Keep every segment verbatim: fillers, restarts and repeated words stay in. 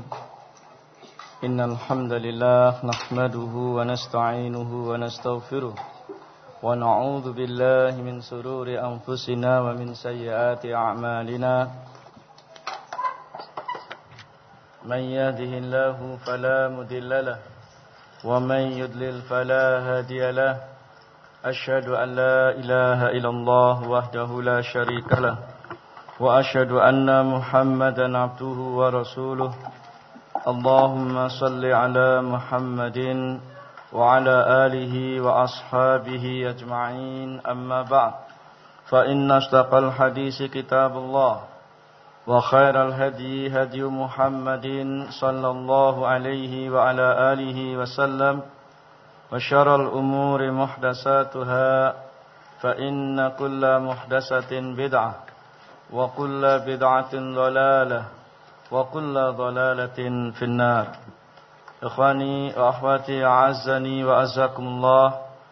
إن الحمد لله نحمده ونستعينه ونستغفره ونعوذ بالله من شرور أنفسنا ومن سيئات أعمالنا من يهده الله فلا مضل له ومن يضلل فلا هادي له أشهد أن لا إله إلا الله وحده لا شريك له وأشهد أن محمدا عبده ورسوله اللهم صل على محمد وعلى آله وأصحابه أجمعين أما بعد فإن أصدق الحديث كتاب الله وخير الهدي هدي محمد صلى الله عليه وعلى آله وسلم وشر الأمور محدثاتها فإن كل محدثة بدعة وكل بدعة ضلالة وكل ضلالة في النار. Ikhwani wa akhwati a'azzani wa azzakumullah.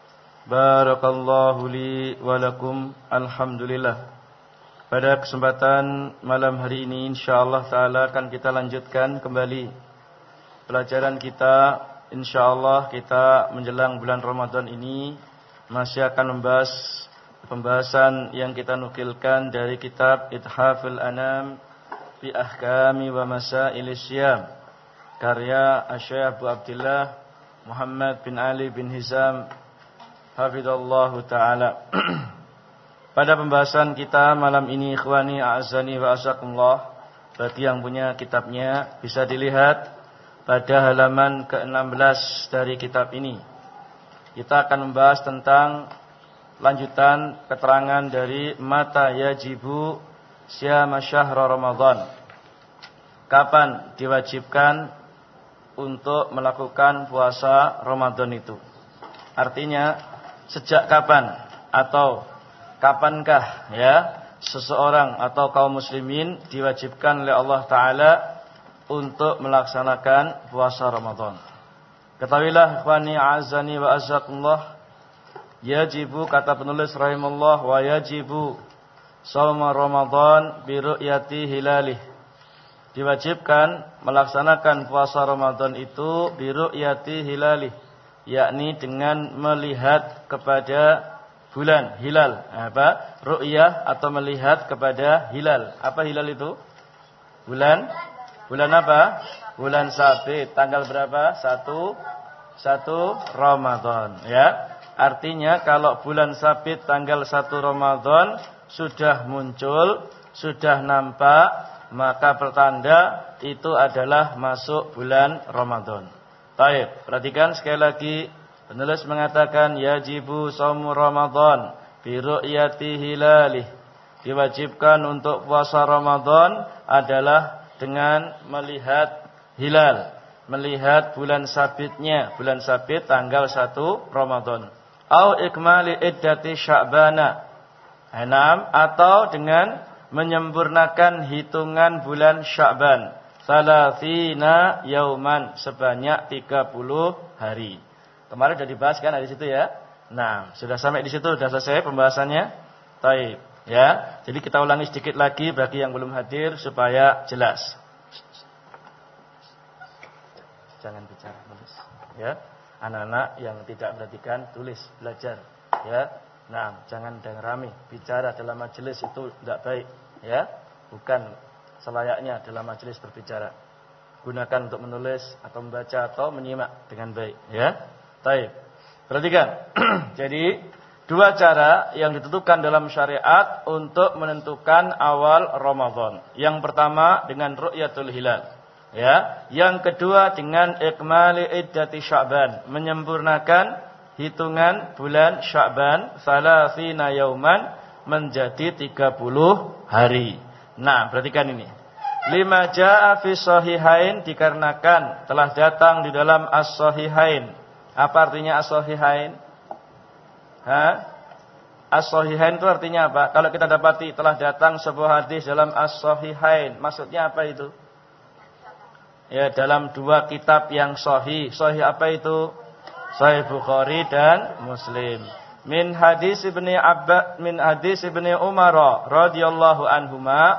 Barakallahu li wa lakum. Alhamdulillah. Pada kesempatan malam hari ini insyaallah taala akan kita lanjutkan kembali pelajaran kita. Insyaallah kita menjelang bulan Ramadan ini masih akan membahas pembahasan yang kita nukilkan dari kitab Ithaful Anam fi Ahkami wa Masailis Syiyam karya Asy-Syaikh Abu Abdullah Muhammad bin Ali bin Hizam hafizallahu taala. Pada pembahasan kita malam ini ikhwani a'azzani wa azakumullah, bagi yang punya kitabnya bisa dilihat pada halaman ke enam belas dari kitab ini. Kita akan membahas tentang lanjutan keterangan dari mata yajibu syiyam syahr Ramadan. Kapan diwajibkan untuk melakukan puasa Ramadan itu? Artinya sejak kapan atau kapankah ya seseorang atau kaum muslimin diwajibkan oleh Allah Ta'ala untuk melaksanakan puasa Ramadan. Ketahuilah ikhwani a'azzani wa azzakumullah, yajibu kata penulis rahimahullah wa yajibu shaum Ramadan bi ru'yati hilalih. Diwajibkan melaksanakan puasa Ramadan itu bi ru'yati hilalih, yakni dengan melihat kepada bulan hilal. Apa? Ru'yah atau melihat kepada hilal. Apa hilal itu? Bulan Bulan apa? Bulan Sabit. Tanggal berapa? Satu Satu Ramadan, ya. Artinya kalau bulan Sabit tanggal satu Ramadan sudah muncul, sudah nampak, maka pertanda itu adalah masuk bulan Ramadan. Baik, perhatikan sekali lagi, penulis mengatakan yajibu shaumu Ramadan bi ru'yati hilalih. Diwajibkan untuk puasa Ramadan adalah dengan melihat hilal, melihat bulan sabitnya, bulan sabit tanggal satu Ramadan. Au ikmali iddati Sya'bana. Enam, atau dengan menyempurnakan hitungan bulan Sya'ban. Salasina yauman, sebanyak tiga puluh hari. Kemarin sudah dibahas kan di situ ya. Nah, sudah sampai di situ, sudah selesai pembahasannya. Baik, ya. Jadi kita ulangi sedikit lagi bagi yang belum hadir supaya jelas. Jangan bicara, tulis. Ya. Anak-anak yang tidak perhatikan tulis, belajar, ya. Nah, jangan dengan rame. Bicara dalam majelis itu tidak baik, ya. Bukan selayaknya dalam majelis berbicara. Gunakan untuk menulis atau membaca atau menyimak dengan baik, ya. Baik. Perhatikan. Jadi, dua cara yang ditentukan dalam syariat untuk menentukan awal Ramadan. Yang pertama dengan ru'yatul hilal, ya. Yang kedua dengan ikmali iddati Sya'ban, menyempurnakan hitungan bulan Sya'ban salasina yauman menjadi tiga puluh hari. Nah, perhatikan ini. Lima jaa fi sahihain, dikarenakan telah datang di dalam as-sahihain. Apa artinya as-sahihain? Ha? As-sahihain itu artinya apa? Kalau kita dapati telah datang sebuah hadis dalam as-sahihain, maksudnya apa itu? Ya, dalam dua kitab yang sahih. Sahih apa itu? Sahih Bukhari dan Muslim. Min hadis Ibnu Abbas min hadis Ibnu Umar radhiyallahu anhuma,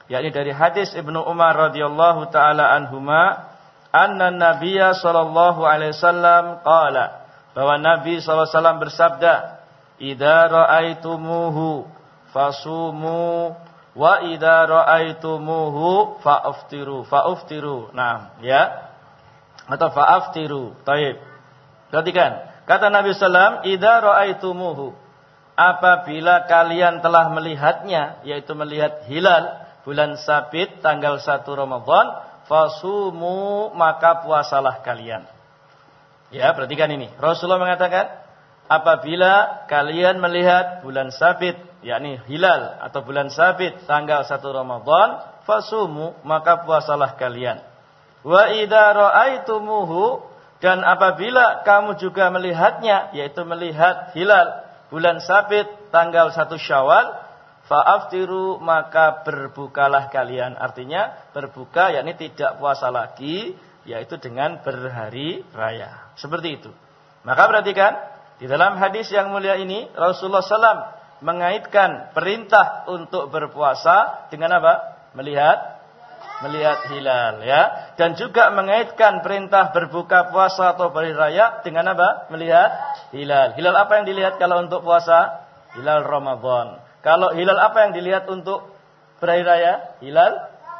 yakni dari hadis Ibnu Umar radhiyallahu taala anhuma, anna Nabiyya sallallahu alaihi wasallam qala, bahwa Nabi sallallahu alaihi wasallam bersabda, idza ra'aitumuhu fasumu wa idza ra'aitumuhu fa'aftiru fa'aftiru. Nah, ya. Atau fa'aftiru. Baik. Perhatikan, kata Nabi sallallahu alaihi wasallam, idza ra'aitumuhu, apabila kalian telah melihatnya, yaitu melihat hilal bulan Sabit tanggal satu Ramadan, fasumu, maka puasalah kalian. Ya, perhatikan ini. Rasulullah mengatakan, apabila kalian melihat bulan Sabit, yakni hilal atau bulan Sabit tanggal satu Ramadan, fasumu, maka puasalah kalian. Wa idza ra'aitumuhu, dan apabila kamu juga melihatnya, yaitu melihat hilal bulan Sabit tanggal satu Syawal, fa'aftiru, maka berbukalah kalian. Artinya berbuka yakni tidak puasa lagi, yaitu dengan berhari raya. Seperti itu. Maka perhatikan, di dalam hadis yang mulia ini Rasulullah sallallahu alaihi wasallam mengaitkan perintah untuk berpuasa dengan apa? Melihat melihat hilal, ya. Dan juga mengaitkan perintah berbuka puasa atau berhari raya dengan apa? Melihat hilal. Hilal apa yang dilihat kalau untuk puasa? Hilal Ramadan. Kalau hilal apa yang dilihat untuk berhari raya? Hilal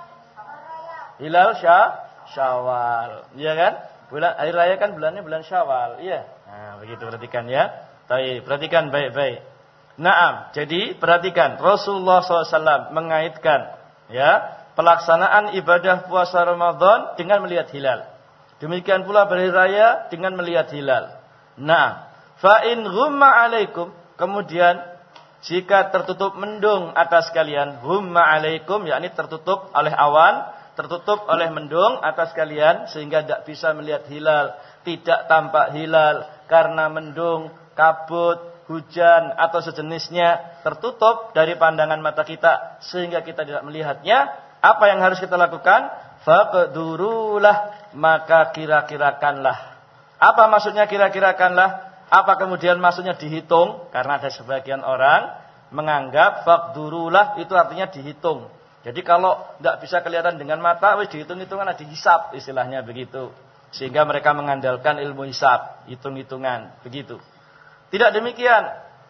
Hilal Syah Syawal. Iya kan? Bulan hari raya kan bulannya bulan Syawal. Iya. Nah, begitu, perhatikan ya. Baik, perhatikan baik-baik. Naam, jadi perhatikan Rasulullah sallallahu alaihi wasallam mengaitkan ya pelaksanaan ibadah puasa Ramadan dengan melihat hilal. Demikian pula berhari raya dengan melihat hilal. Nah, fa in ghumma alaikum, kemudian jika tertutup mendung atas kalian, ghumma alaikum yakni tertutup oleh awan, tertutup oleh mendung atas kalian sehingga tidak bisa melihat hilal, tidak tampak hilal karena mendung, kabut, hujan atau sejenisnya tertutup dari pandangan mata kita sehingga kita tidak melihatnya, apa yang harus kita lakukan? Faqdurulah, maka kira-kirakanlah. Apa maksudnya kira-kirakanlah? Apa kemudian maksudnya dihitung? Karena ada sebagian orang menganggap faqdurulah itu artinya dihitung. Jadi kalau tidak bisa kelihatan dengan mata, wis dihitung-hitungan, dihisab, istilahnya begitu. Sehingga mereka mengandalkan ilmu hisab, hitung-hitungan, begitu. Tidak demikian.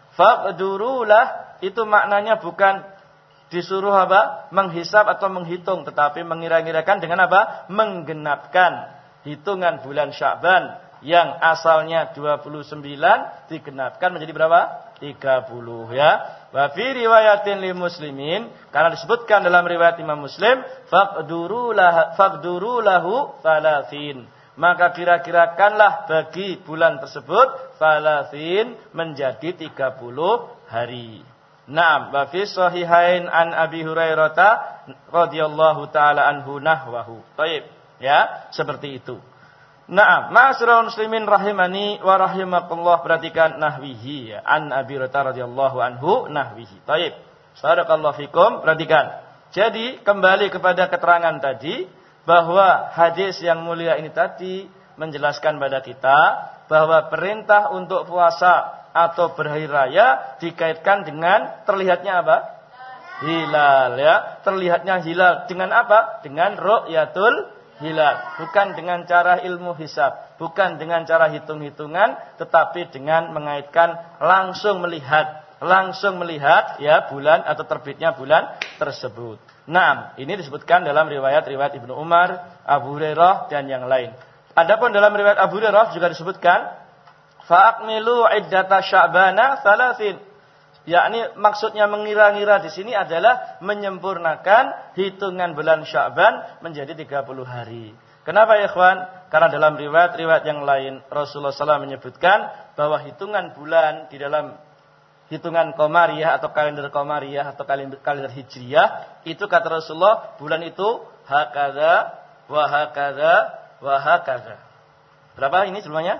Faqdurulah itu maknanya bukan disuruh apa? Menghisab atau menghitung, tetapi mengira-ngirakan dengan apa? Menggenapkan hitungan bulan Sya'ban yang asalnya dua puluh sembilan digenapkan menjadi berapa? tiga puluh, ya. Wa fi riwayatin li muslimin, karena disebutkan dalam riwayat Imam Muslim, faqdurulahu faqdurulahu thalathin, maka kira-kirakanlah bagi bulan tersebut thalathin menjadi tiga puluh hari. Naam, wa fi sahihain an Abi Hurairah radhiyallahu taala anhu nahwahu. Baik, ya, seperti itu. Naam, ma'asyiral muslimin rahimani wa rahimakumullah, perhatikan nahwihi ya, an Abi Hurairah radhiyallahu anhu nahwihi. Baik. Shadakallahu fikum, perhatikan. Jadi kembali kepada keterangan tadi bahwa hadis yang mulia ini tadi menjelaskan pada kita bahwa perintah untuk puasa atau berhari raya dikaitkan dengan terlihatnya apa? Hilal, ya. Terlihatnya hilal dengan apa? Dengan ru'yatul hilal, bukan dengan cara ilmu hisab, bukan dengan cara hitung-hitungan, tetapi dengan mengaitkan langsung melihat, langsung melihat ya bulan atau terbitnya bulan tersebut. Nah, ini disebutkan dalam riwayat-riwayat Ibnu Umar, Abu Hurairah dan yang lain. Adapun dalam riwayat Abu Hurairah juga disebutkan fa'akmilu iddata sya'bana thalathin. Yakni maksudnya mengira-ngira di sini adalah menyempurnakan hitungan bulan Sya'ban menjadi tiga puluh hari. Kenapa ya ikhwan? Karena dalam riwayat-riwayat yang lain Rasulullah sallallahu alaihi wasallam menyebutkan bahwa hitungan bulan di dalam hitungan Qamariyah atau kalender Qamariyah atau kalender, kalender Hijriyah itu kata Rasulullah bulan itu hakadha wa hakadha wa hakadha. Berapa ini semuanya?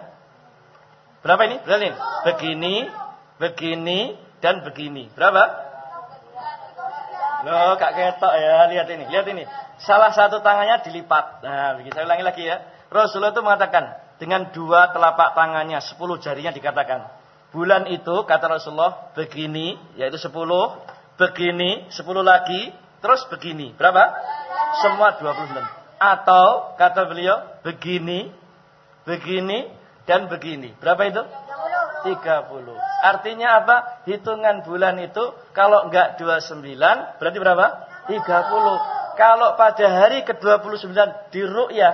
Berapa ini? Berapa ini? Begini, begini dan begini. Berapa? Loh, Kak ketok ya. Lihat ini, lihat ini. Salah satu tangannya dilipat. Nah, begitu. Saya ulangi lagi ya. Rasulullah itu mengatakan dengan dua telapak tangannya, sepuluh jarinya dikatakan. Bulan itu kata Rasulullah begini, yaitu sepuluh, begini, sepuluh lagi, terus begini. Berapa? Semua dua puluh sembilan. Atau kata beliau begini, begini dan begini. Berapa itu? tiga puluh. Artinya apa? Hitungan bulan itu kalau enggak dua puluh sembilan berarti berapa? tiga puluh. Kalau pada hari ke dua puluh sembilan diru'yah,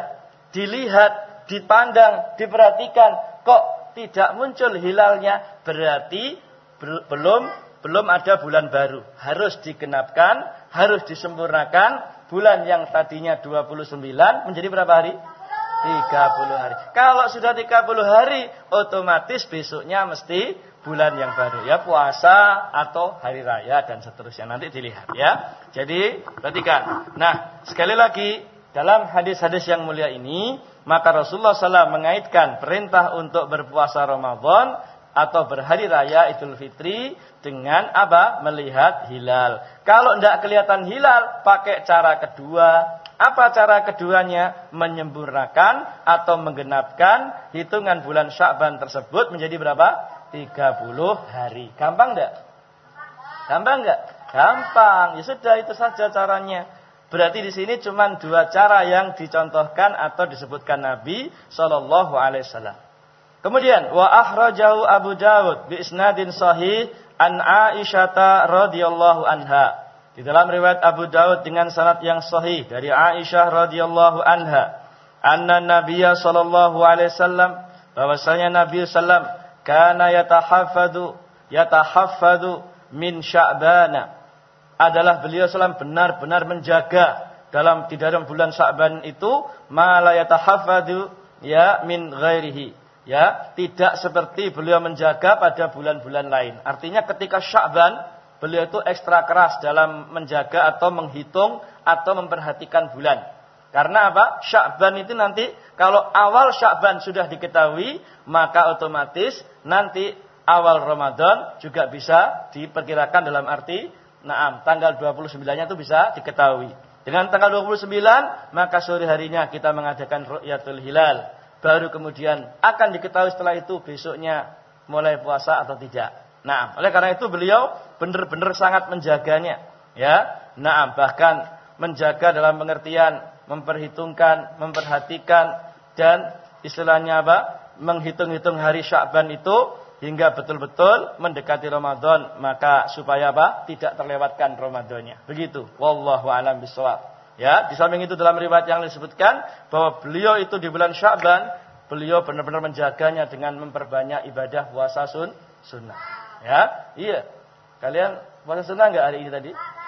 dilihat, dipandang, diperhatikan, kok tidak muncul hilalnya, berarti belum belum ada bulan baru. Harus digenapkan, harus disempurnakan. Bulan yang tadinya dua puluh sembilan menjadi berapa hari? tiga puluh hari. Kalau sudah tiga puluh hari, otomatis besoknya mesti bulan yang baru. Ya, puasa atau hari raya dan seterusnya. Nanti dilihat ya. Jadi, perhatikan. Nah, sekali lagi, dalam hadis-hadis yang mulia ini, maka Rasulullah shallallahu alaihi wasallam mengaitkan perintah untuk berpuasa Ramadan atau berhari raya Idul Fitri dengan apa? Melihat hilal. Kalau tidak kelihatan hilal, pakai cara kedua. Apa cara keduanya? Menyempurnakan atau menggenapkan hitungan bulan Sya'ban tersebut menjadi berapa? tiga puluh hari. Gampang enggak? Gampang enggak? Gampang. Ya sudah, itu saja caranya. Berarti di sini cuma dua cara yang dicontohkan atau disebutkan Nabi sallallahu alaihi wasallam. Kemudian wa akhrajahu Abu Dawud bi isnadin sahih an Aisyah radhiyallahu anha. Di dalam riwayat Abu Dawud dengan sanad yang sahih dari Aisyah radhiyallahu anha, anna Nabiyya sallallahu alaihi wasallam, bahwasanya Nabi sallam kana yatahaffadu yatahaffadu min Sya'ban. Adalah beliau sallam benar-benar menjaga dalam di dalam bulan Sya'ban itu ma la yatahaffadu ya min ghairihi. Ya, tidak seperti beliau menjaga pada bulan-bulan lain. Artinya ketika Sya'ban beliau itu ekstra keras dalam menjaga atau menghitung atau memperhatikan bulan. Karena apa? Sya'ban itu nanti kalau awal Sya'ban sudah diketahui, maka otomatis nanti awal Ramadan juga bisa diperkirakan dalam arti naam, tanggal dua puluh sembilan-nya itu bisa diketahui. Dengan tanggal dua puluh sembilan, maka sore harinya kita mengadakan ru'yatul hilal. Baru kemudian akan diketahui setelah itu besoknya mulai puasa atau tidak. Nah, oleh karena itu beliau benar-benar sangat menjaganya, ya. Nah, bahkan menjaga dalam pengertian memperhitungkan, memperhatikan dan istilahnya apa? Menghitung-hitung hari Sya'ban itu hingga betul-betul mendekati Ramadan, maka supaya apa? Tidak terlewatkan Ramadannya. Begitu. Wallahu a'lam bishawab. Ya, di samping itu dalam riwayat yang disebutkan bahwa beliau itu di bulan Sya'ban beliau benar-benar menjaganya dengan memperbanyak ibadah puasa sun sunnah. Ya, iya. Kalian puasa sunnah enggak hari ini tadi?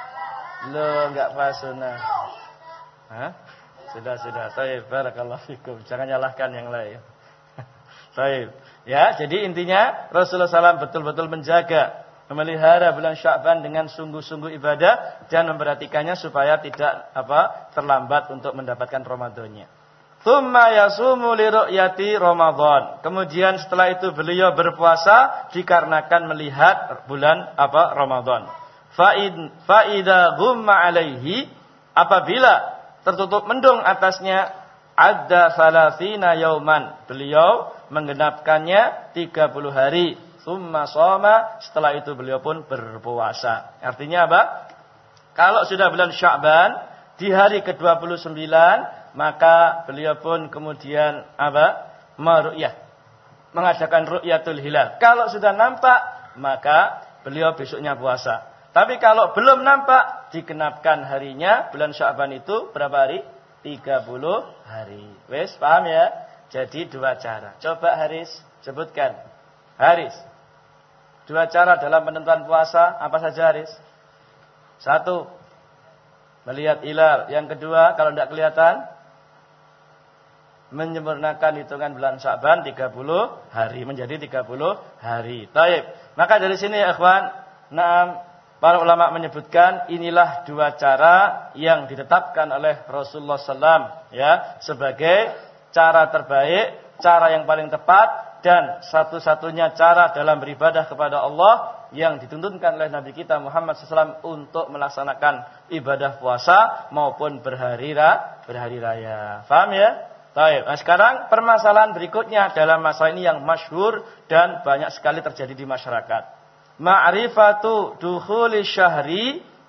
Loh, enggak puasa sunnah. Hah? Sudah, sudah. Baik, barakallahu fikum. Jangan nyalahkan yang lain. Baik. Ya, jadi intinya Rasulullah shallallahu alaihi wasallam betul-betul menjaga, memelihara bulan Sya'ban dengan sungguh-sungguh ibadah dan memperhatikannya supaya tidak apa? Terlambat untuk mendapatkan Ramadannya. Tsumma yasumu li ru'yati Ramadan. Kemudian setelah itu beliau berpuasa dikarenakan melihat bulan apa? Ramadan. Fa'id fa'idza ghumma alaihi, apabila tertutup mendung atasnya, adda salasina yauman. Beliau menggenapkannya tiga puluh hari. Tsumma shoma, setelah itu beliau pun berpuasa. Artinya apa? Kalau sudah bulan Sya'ban di hari ke dua puluh sembilan, maka beliau pun kemudian apa? Meru'yah, mengadakan ru'yatul hilal. Kalau sudah nampak, maka beliau besoknya puasa. Tapi kalau belum nampak, digenapkan harinya. Bulan Sya'ban itu berapa hari? tiga puluh hari. Wes, paham ya? Jadi dua cara. Coba Haris sebutkan. Haris, dua cara dalam penentuan puasa apa saja Haris? Satu, melihat hilal. Yang kedua, kalau tidak kelihatan, menyempurnakan hitungan bulan Sya'ban tiga puluh hari menjadi tiga puluh hari. Baik. Maka dari sini ya ikhwan, na'am, para ulama menyebutkan inilah dua cara yang ditetapkan oleh Rasulullah sallallahu alaihi wasallam ya sebagai cara terbaik, cara yang paling tepat dan satu-satunya cara dalam beribadah kepada Allah yang dituntunkan oleh Nabi kita Muhammad sallallahu alaihi wasallam untuk melaksanakan ibadah puasa maupun berhari raya, berhari raya. Paham ya? Baik, nah sekarang permasalahan berikutnya dalam masalah ini yang masyhur dan banyak sekali terjadi di masyarakat. Ma'rifatu dukhuli syahri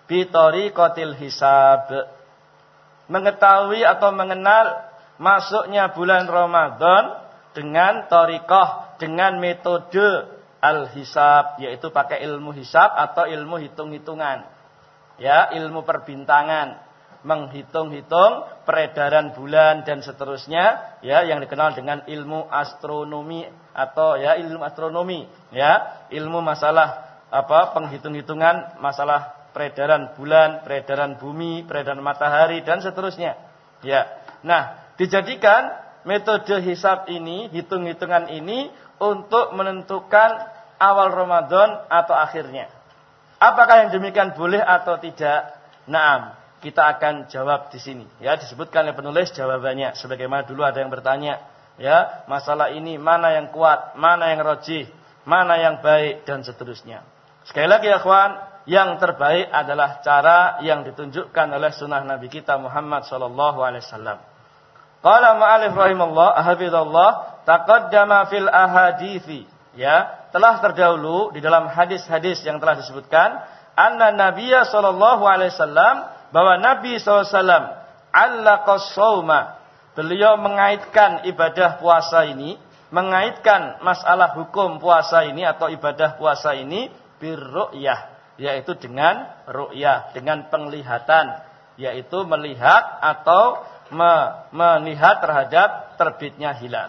bi tariqatil hisab. Mengetahui atau mengenal masuknya bulan Ramadan dengan tariqah, dengan metode al-hisab, yaitu pakai ilmu hisab atau ilmu hitung-hitungan. Ya, ilmu perbintangan, menghitung-hitung peredaran bulan dan seterusnya, ya, yang dikenal dengan ilmu astronomi atau ya ilmu astronomi, ya, ilmu masalah apa penghitung-hitungan masalah peredaran bulan, peredaran bumi, peredaran matahari dan seterusnya. Ya. Nah, dijadikan metode hisab ini, hitung-hitungan ini untuk menentukan awal Ramadan atau akhirnya. Apakah yang demikian boleh atau tidak? Naam, kita akan jawab di sini. Ya, disebutkan oleh penulis jawabannya. Sebagaimana dulu ada yang bertanya, ya, masalah ini mana yang kuat, mana yang rajih, mana yang baik dan seterusnya. Sekali lagi ya kawan, yang terbaik adalah cara yang ditunjukkan oleh sunnah Nabi kita Muhammad sallallahu alaihi wasallam. Qala ma'alif rahimallah, hafizallah, taqaddama fil ahadithi, ya, telah terdahulu di dalam hadis-hadis yang telah disebutkan, anna Nabiyya sallallahu alaihi wasallam, bahwa Nabi sallallahu alaihi wasallam allaqa shauma, beliau mengaitkan ibadah puasa ini, mengaitkan masalah hukum puasa ini atau ibadah puasa ini birru'yah, yaitu dengan ru'yah, dengan penglihatan, yaitu melihat atau me- melihat terhadap terbitnya hilal.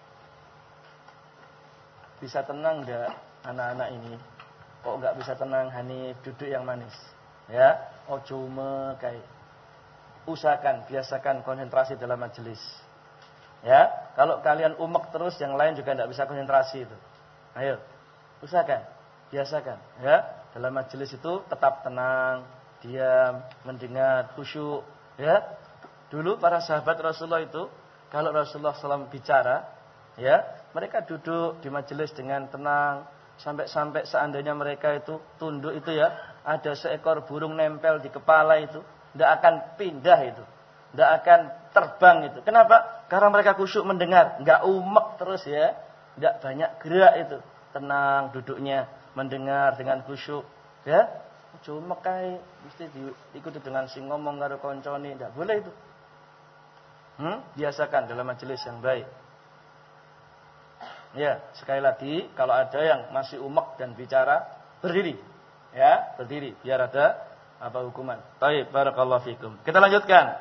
Bisa tenang enggak anak-anak ini? Kok enggak bisa tenang, Hanif? Duduk yang manis. Ya, oh cuma kayak usahakan, biasakan konsentrasi dalam majelis. Ya, kalau kalian umek terus, yang lain juga enggak bisa konsentrasi itu. Ayo, usahakan, biasakan. Ya, dalam majelis itu tetap tenang, diam, mendengar, khusyuk. Ya, dulu para sahabat Rasulullah itu, kalau Rasulullah shallallahu alaihi wasallam bicara, ya, mereka duduk di majelis dengan tenang, sampai-sampai seandainya mereka itu tunduk itu ya, ada seekor burung nempel di kepala itu, tidak akan pindah itu, tidak akan terbang itu. Kenapa? Karena mereka khusyuk mendengar, nggak umek terus ya, tidak banyak gerak itu, tenang duduknya, mendengar dengan khusyuk, ya. Cuma kai mesti diikuti dengan sing ngomong karo koncone, tidak boleh itu. Hmm? Biasakan dalam majelis yang baik. Ya, sekali lagi, kalau ada yang masih umek dan bicara, berdiri. Ya, berdiri biar ada apa hukuman. Baik, barakallahu fikum. Kita lanjutkan.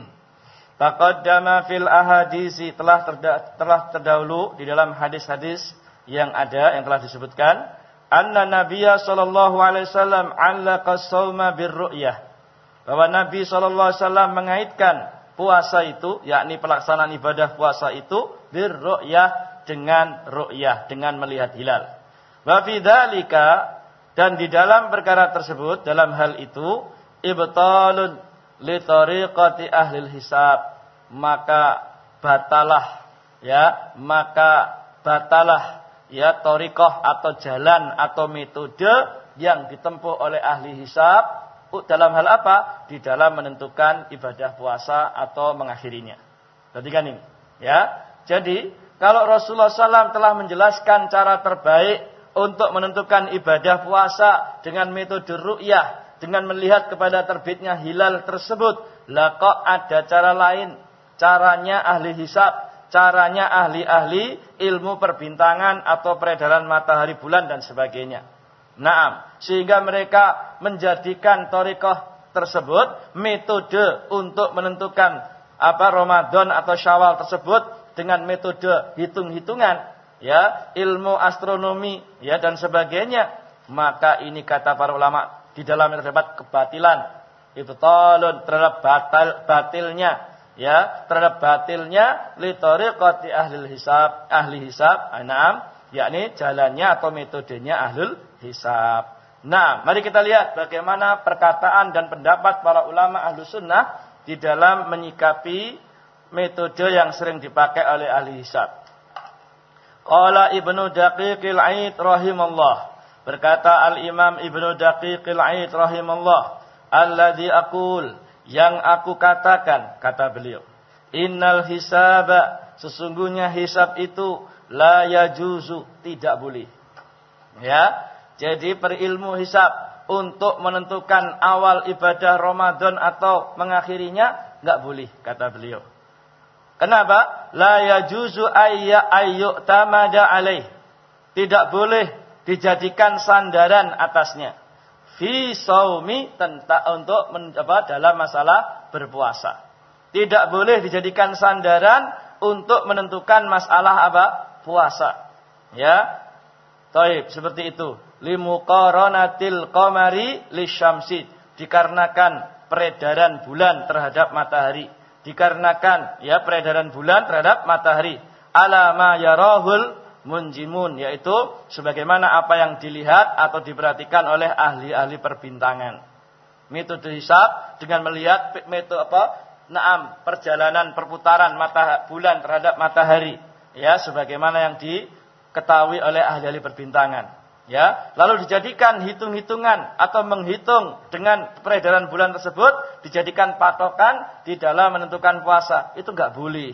Taqaddama fil ahadisi, telah terda- telah terdahulu di dalam hadis-hadis yang ada yang telah disebutkan, anna Nabiyya sallallahu alaihi wasallam 'allaqa shauma birru'yah. Bahwa Nabi sallallahu alaihi wasallam mengaitkan puasa itu, yakni pelaksanaan ibadah puasa itu birru'yah, dengan ru'yah, dengan melihat hilal. Wa fi dzalika, dan di dalam perkara tersebut, dalam hal itu, ibtalun li tariqati ahli hisab, maka batalah ya, maka batalah ya tariqah atau jalan atau metode yang ditempuh oleh ahli hisab dalam hal apa? Di dalam menentukan ibadah puasa atau mengakhirinya. Perhatikan ini, ya. Jadi kalau Rasulullah shallallahu alaihi wasallam telah menjelaskan cara terbaik untuk menentukan ibadah puasa dengan metode ru'yah, dengan melihat kepada terbitnya hilal tersebut, lah kok ada cara lain, caranya ahli hisab, caranya ahli-ahli ilmu perbintangan atau peredaran matahari bulan dan sebagainya. Naam, sehingga mereka menjadikan thariqah tersebut metode untuk menentukan apa Ramadan atau Syawal tersebut dengan metode hitung-hitungan, ya, ilmu astronomi, ya, dan sebagainya. Maka ini kata para ulama, di dalamnya terdapat kebatilan, ibtalun, terhadap batal, batilnya, ya, terhadap batilnya li tariqati ahli hisab, ahli hisab, anam, yakni jalannya atau metodenya ahlul hisab. Nah, mari kita lihat bagaimana perkataan dan pendapat para ulama ahlu sunnah di dalam menyikapi metode yang sering dipakai oleh ahli hisab. Qala Ibnu Daqiqil Aid rahimallah, berkata Al-Imam Ibnu Daqiqil Aid rahimallah, alladzi aqul, yang aku katakan, kata beliau, innal hisaba, sesungguhnya hisab itu la yajuzu, tidak boleh. Ya, jadi berilmu hisab untuk menentukan awal ibadah Ramadan atau mengakhirinya, enggak boleh kata beliau. Kenapa? La yajuzu ayya ayyu'tamada alaih. Tidak boleh dijadikan sandaran atasnya. Fi shaumi tentang untuk mencoba dalam masalah berpuasa. Tidak boleh dijadikan sandaran untuk menentukan masalah apa? Puasa. Ya. Taib, seperti itu. Limuqaranatil qamari lisyamsi, dikarenakan peredaran bulan terhadap matahari, dikarenakan ya peredaran bulan terhadap matahari, ala ma yarahul munjimun, yaitu sebagaimana apa yang dilihat atau diperhatikan oleh ahli-ahli perbintangan. Metode hisab dengan melihat metode apa? Naam, perjalanan perputaran mata bulan terhadap matahari, ya sebagaimana yang diketahui oleh ahli-ahli perbintangan. Ya, lalu dijadikan hitung-hitungan atau menghitung dengan peredaran bulan tersebut dijadikan patokan di dalam menentukan puasa. Itu enggak boleh.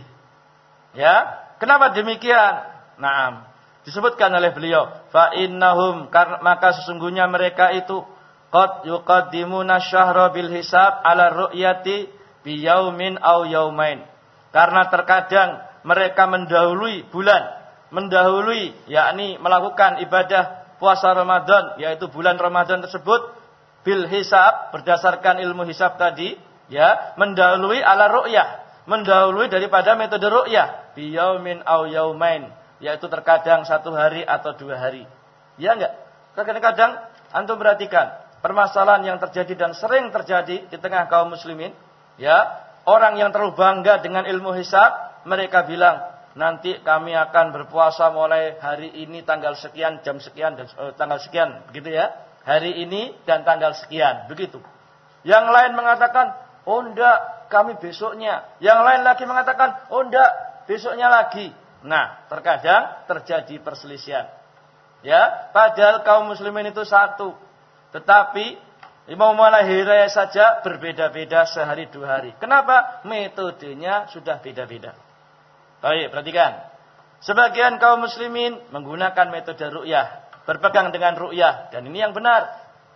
Ya, kenapa demikian? Naam, disebutkan oleh beliau, fa innahum, maka sesungguhnya mereka itu qad yuqaddimuna syahra bil hisab ala ru'yati bi yaumin aw yaumain. Karena terkadang mereka mendahului bulan, mendahului yakni melakukan ibadah puasa Ramadan, yaitu bulan Ramadan tersebut bil hisab, berdasarkan ilmu hisab tadi, ya, mendahului ala ru'yah, mendahului daripada metode ru'yah bi yaumin aw yaumain, yaitu terkadang satu hari atau dua hari. Ya enggak? Kadang-kadang antum perhatikan permasalahan yang terjadi dan sering terjadi di tengah kaum muslimin, ya, orang yang terlalu bangga dengan ilmu hisab, mereka bilang nanti kami akan berpuasa mulai hari ini tanggal sekian, jam sekian, dan uh, tanggal sekian, begitu ya. Hari ini dan tanggal sekian, begitu. Yang lain mengatakan, oh enggak, kami besoknya. Yang lain lagi mengatakan, oh enggak, besoknya lagi. Nah, terkadang terjadi perselisihan. Ya, padahal kaum muslimin itu satu. Tetapi Imam Malahiraya saja berbeda-beda sehari dua hari. Kenapa? Metodenya sudah beda-beda. Baik, perhatikan. Sebagian kaum muslimin menggunakan metode ru'yah, berpegang dengan ru'yah, dan ini yang benar.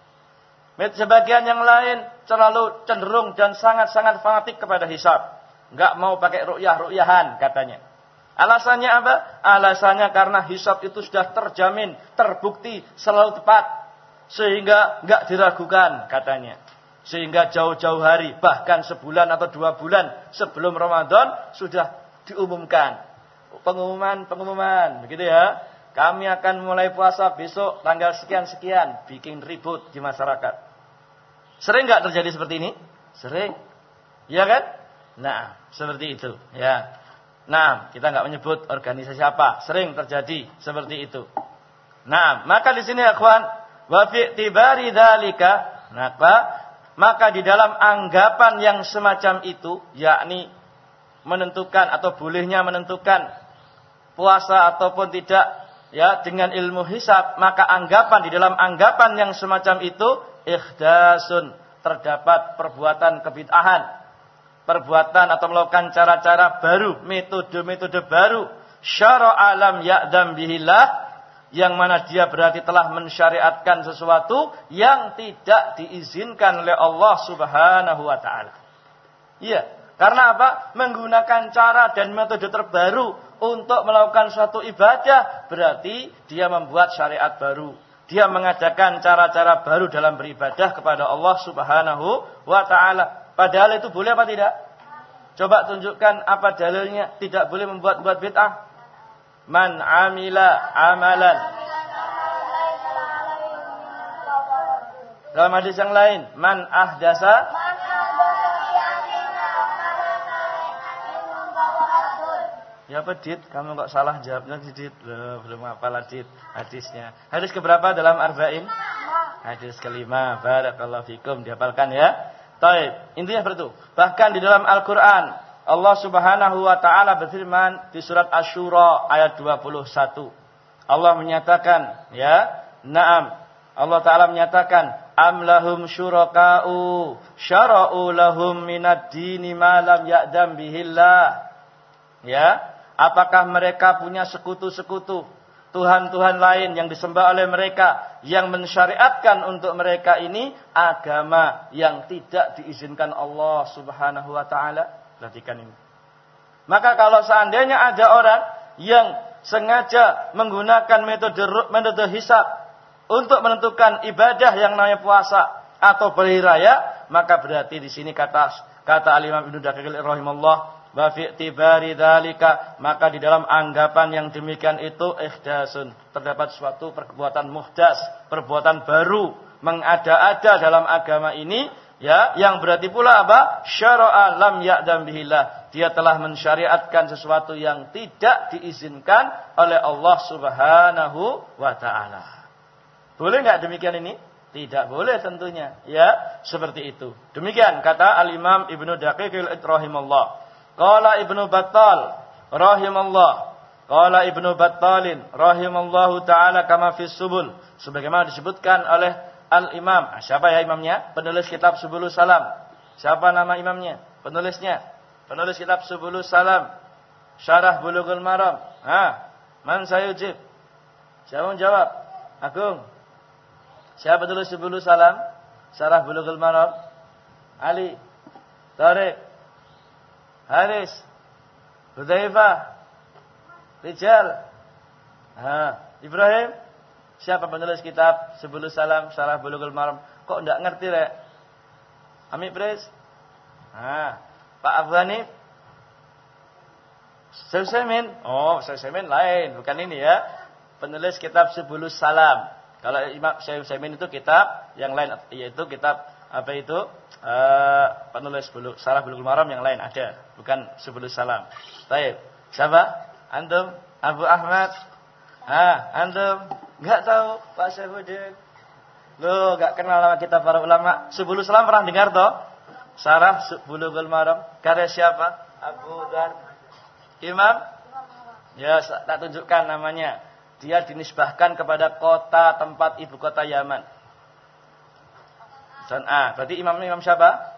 Sebagian yang lain terlalu cenderung dan sangat-sangat fanatik kepada hisab. Enggak mau pakai ru'yah-ru'yahan katanya. Alasannya apa? Alasannya karena hisab itu sudah terjamin, terbukti, selalu tepat, sehingga enggak diragukan katanya. Sehingga jauh-jauh hari, bahkan sebulan atau dua bulan sebelum Ramadan sudah diumumkan, pengumuman-pengumuman, begitu ya. Kami akan mulai puasa besok tanggal sekian-sekian, bikin ribut di masyarakat. Sering nggak terjadi seperti ini? Sering, ya kan? Nah, seperti itu, ya. Nah, kita nggak menyebut organisasi apa, sering terjadi seperti itu. Nah, maka di sini akhwan, wa fi tibari dzalika, maka maka di dalam anggapan yang semacam itu, yakni menentukan atau bolehnya menentukan puasa ataupun tidak, ya, dengan ilmu hisab, maka anggapan di dalam anggapan yang semacam itu ihdasun, terdapat perbuatan kebid'ahan, perbuatan atau melakukan cara-cara baru, metode-metode baru, syara'a lam ya'dam bihillah, yang mana dia berarti telah mensyariatkan sesuatu yang tidak diizinkan oleh Allah Subhanahu wa taala. Iya. Karena apa? Menggunakan cara dan metode terbaru untuk melakukan suatu ibadah, berarti dia membuat syariat baru. Dia mengadakan cara-cara baru dalam beribadah kepada Allah Subhanahu wa taala. Padahal itu boleh apa tidak? Coba tunjukkan apa dalilnya tidak boleh membuat-buat bid'ah. Man amila amalan. Dalam hadis yang lain, man ahdasa. Ya apa Dit? Kamu kok salah jawabnya Dit? Loh, belum hafal Dit hadisnya. Hadis keberapa dalam Arba'in? Hadis kelima. Barakallahu fikum, dihafalkan ya. Taib. Intinya seperti itu. Bahkan di dalam Al-Qur'an Allah Subhanahu wa taala berfirman di surat Asy-Syura ayat dua puluh satu. Allah menyatakan, ya, na'am. Allah taala menyatakan, am lahum syuraka'u syara'u lahum minad dini ma lam ya'dam bihillah. Ya, apakah mereka punya sekutu-sekutu, Tuhan-Tuhan lain yang disembah oleh mereka yang mensyariatkan untuk mereka ini agama yang tidak diizinkan Allah Subhanahu wa taala. Perhatikan ini. Maka kalau seandainya ada orang yang sengaja menggunakan metode metode hisab untuk menentukan ibadah yang namanya puasa atau beri raya, maka berarti di sini kata kata Al-Imam Ibnu Daqiq rahimahullah, wa fi i'tibari dzalika, maka di dalam anggapan yang demikian itu ihdasun, terdapat suatu perbuatan muhdas, perbuatan baru, mengada-ada dalam agama ini, ya, yang berarti pula apa? Syara'a lam ya'dam bihillah, dia telah mensyariatkan sesuatu yang tidak diizinkan oleh Allah Subhanahu wa taala. Boleh enggak demikian ini? Tidak boleh tentunya, ya, seperti itu. Demikian kata Al-Imam Ibnu Daqiq rahimahullah. Qala Ibnu Battal rahimallah, qala Ibnu Battalin rahimallahu taala kama fis subul, sebagaimana disebutkan oleh Al-Imam. Siapa ya imamnya? Penulis kitab Subulus Salam. Siapa nama imamnya? Penulisnya. Penulis kitab Subulus Salam, Syarah Bulughul Maram. Ha, man sayujib? Siapa menjawab? Agung. Siapa penulis Subulus Salam, Syarah Bulughul Maram? Ali. Tariq. Haris, Hudzaifah, Rijal, ha, Ibrahim. Siapa penulis kitab Subulus Salam, Syarah Bulughul Maram? Kok enggak ngerti, Rek? Amik Pres? Ha, Pak Abu Hanif? Syaikhul Oh, Syaikhul lain, bukan ini ya. Penulis kitab Subulus Salam. Kalau Imam Syaikhul itu kitab yang lain, yaitu kitab apa itu? Uh, penulis bulu, Syarah Bulughul Maram yang lain ada, bukan Subulus Salam. Baik. Siapa? Antum? Abu Ahmad? Ah, antum? Enggak tahu Pak Syaifuddin? Loh, enggak kenal sama kita para ulama. Subulus Salam pernah dengar toh? Syarah Bulughul Maram karya siapa? Abu Dar Imam? Ya, tak tunjukkan namanya. Dia dinisbahkan kepada kota tempat ibu kota Yaman. San'a. Berarti imamnya imam siapa?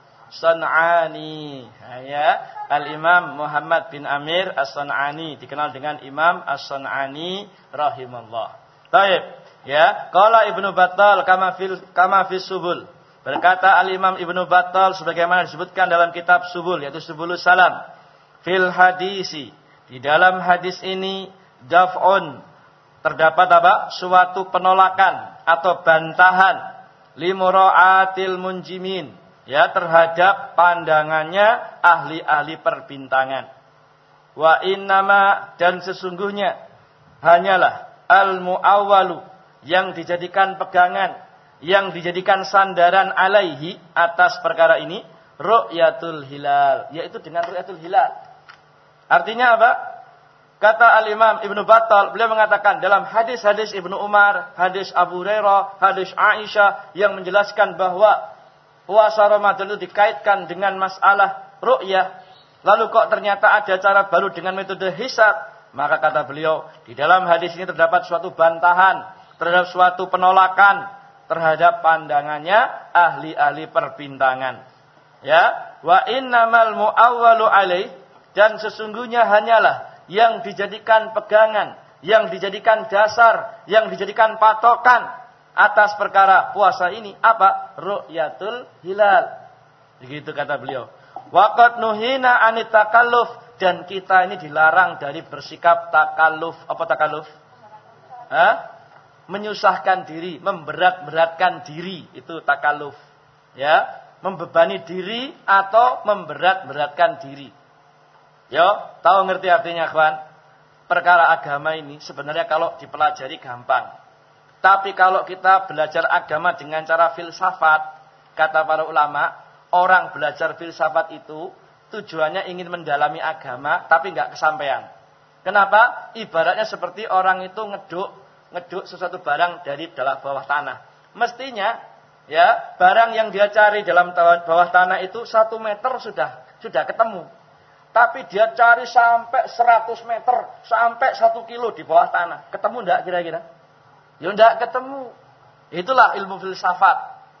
San'ani. Ya, Al-Imam Muhammad bin Amir As-San'ani, dikenal dengan Imam As-San'ani rahimallah. Baik, ya. Qala Ibnu Battal kama fil kama fis subul. Berkata Al-Imam Ibnu Battal sebagaimana disebutkan dalam kitab Subul, yaitu Subulus Salam. Fil hadisi, di dalam hadis ini daf'un, terdapat apa? Suatu penolakan atau bantahan limura'atil munjimin, ya, terhadap pandangannya ahli-ahli perbintangan. Wa innama, dan sesungguhnya hanyalah al-mu'awwalu, yang dijadikan pegangan, yang dijadikan sandaran alaihi, atas perkara ini, ru'yatul hilal, yaitu dengan ru'yatul hilal. Artinya apa? Kata Al-Imam Ibnu Battal, beliau mengatakan dalam hadis-hadis Ibnu Umar, hadis Abu Hurairah, hadis Aisyah yang menjelaskan bahwa puasa Ramadan itu dikaitkan dengan masalah ru'yah. Lalu kok ternyata ada cara baru dengan metode hisab? Maka kata beliau, di dalam hadis ini terdapat suatu bantahan, terhadap suatu penolakan terhadap pandangannya ahli-ahli perbintangan. Ya, wa innamal mu'awwalu alaih, dan sesungguhnya hanyalah yang dijadikan pegangan, yang dijadikan dasar, yang dijadikan patokan atas perkara puasa ini apa? Ru'yatul hilal. Begitu kata beliau. Waqad nuhina anit takalluf, dan kita ini dilarang dari bersikap takalluf. Apa takalluf? Hah? Menyusahkan diri, memberat-beratkan diri, itu takalluf. Ya, membebani diri atau memberat-beratkan diri. Yo, tahu ngerti artinya, kawan? Perkara agama ini sebenarnya kalau dipelajari gampang. Tapi kalau kita belajar agama dengan cara filsafat, kata para ulama, orang belajar filsafat itu tujuannya ingin mendalami agama, tapi nggak kesampaian. Kenapa? Ibaratnya seperti orang itu ngeduk, ngeduk sesuatu barang dari dalam bawah tanah. Mestinya, ya, barang yang dia cari dalam bawah tanah itu satu meter sudah sudah ketemu. Tapi dia cari sampai seratus meter, sampai satu kilo di bawah tanah. Ketemu enggak kira-kira? Ya enggak ketemu. Itulah ilmu filsafat.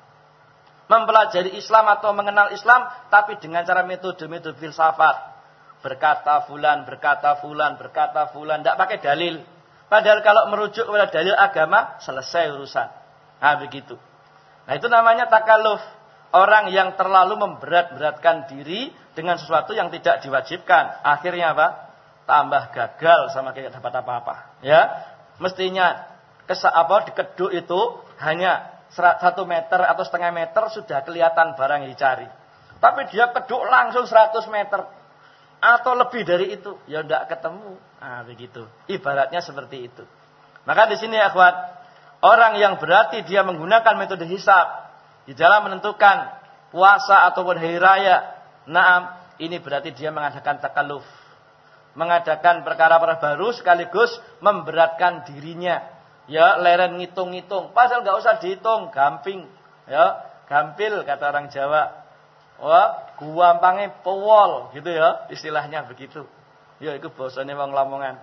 Mempelajari Islam atau mengenal Islam, tapi dengan cara metode-metode filsafat. Berkata fulan, berkata fulan, berkata fulan. Enggak pakai dalil. Padahal kalau merujuk kepada dalil agama, selesai urusan. Nah, begitu. Nah, itu namanya takalluf. Orang yang terlalu memberat-beratkan diri dengan sesuatu yang tidak diwajibkan. Akhirnya apa? Tambah gagal sama kayak dapat apa-apa. Ya, mestinya kesa apa dikeduk itu hanya satu meter atau setengah meter sudah kelihatan barang yang dicari. Tapi dia keduk langsung seratus meter atau lebih dari itu, ya tidak ketemu. Nah, begitu. Ibaratnya seperti itu. Maka di sini akhwat, orang yang berarti dia menggunakan metode hisab di dalam menentukan puasa ataupun hari raya, naam, ini berarti dia mengadakan takalluf, mengadakan perkara-perkara baru sekaligus memberatkan dirinya. Ya, leren ngitung-ngitung, padahal nggak usah dihitung, gamping, ya, gampil kata orang Jawa. Wah, guampange powol, gitu ya, istilahnya begitu. Ya, itu bahasane wong Lamongan.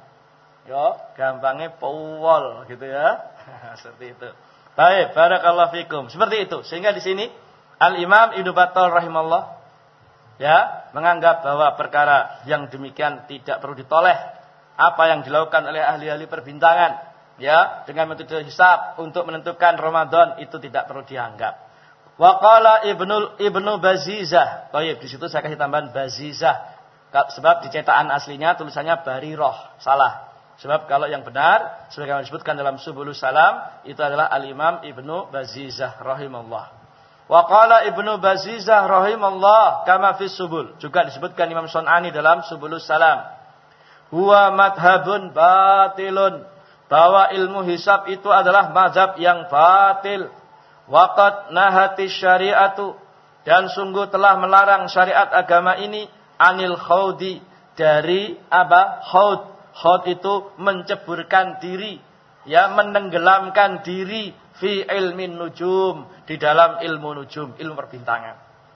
Ya, gampangnya powol, gitu ya. Seperti itu. Baik, barakallahu fikum. Seperti itu. Sehingga di sini Al-Imam Ibnu Battal rahimallah ya, menganggap bahwa perkara yang demikian tidak perlu ditoleh. Apa yang dilakukan oleh ahli-ahli perbintangan ya, dengan metode hisab untuk menentukan Ramadan itu tidak perlu dianggap. Wa qala Ibnu Ibnu Bazizah. Baik, di situ saya kasih tambahan Bazizah. Sebab di cetakan aslinya tulisannya Barirah. Salah. Sebab kalau yang benar, sebagaimana disebutkan dalam Subulus Salam, itu adalah Al-Imam Ibnu Bazizah rahimahullah. Wa qala Ibnu Bazizah rahimahullah kama fi Subul. Juga disebutkan Imam Sun'ani dalam Subulus Salam. Huwa madhabun batilun. Bahwa ilmu hisab itu adalah mazhab yang batil. Waqad nahati syariatu. Dan sungguh telah melarang syariat agama ini anil khawdi. Dari apa? Khawd. Khawd itu menceburkan diri, ya, menenggelamkan diri fi ilmin nujum, di dalam ilmu nujum, ilmu perbintangan.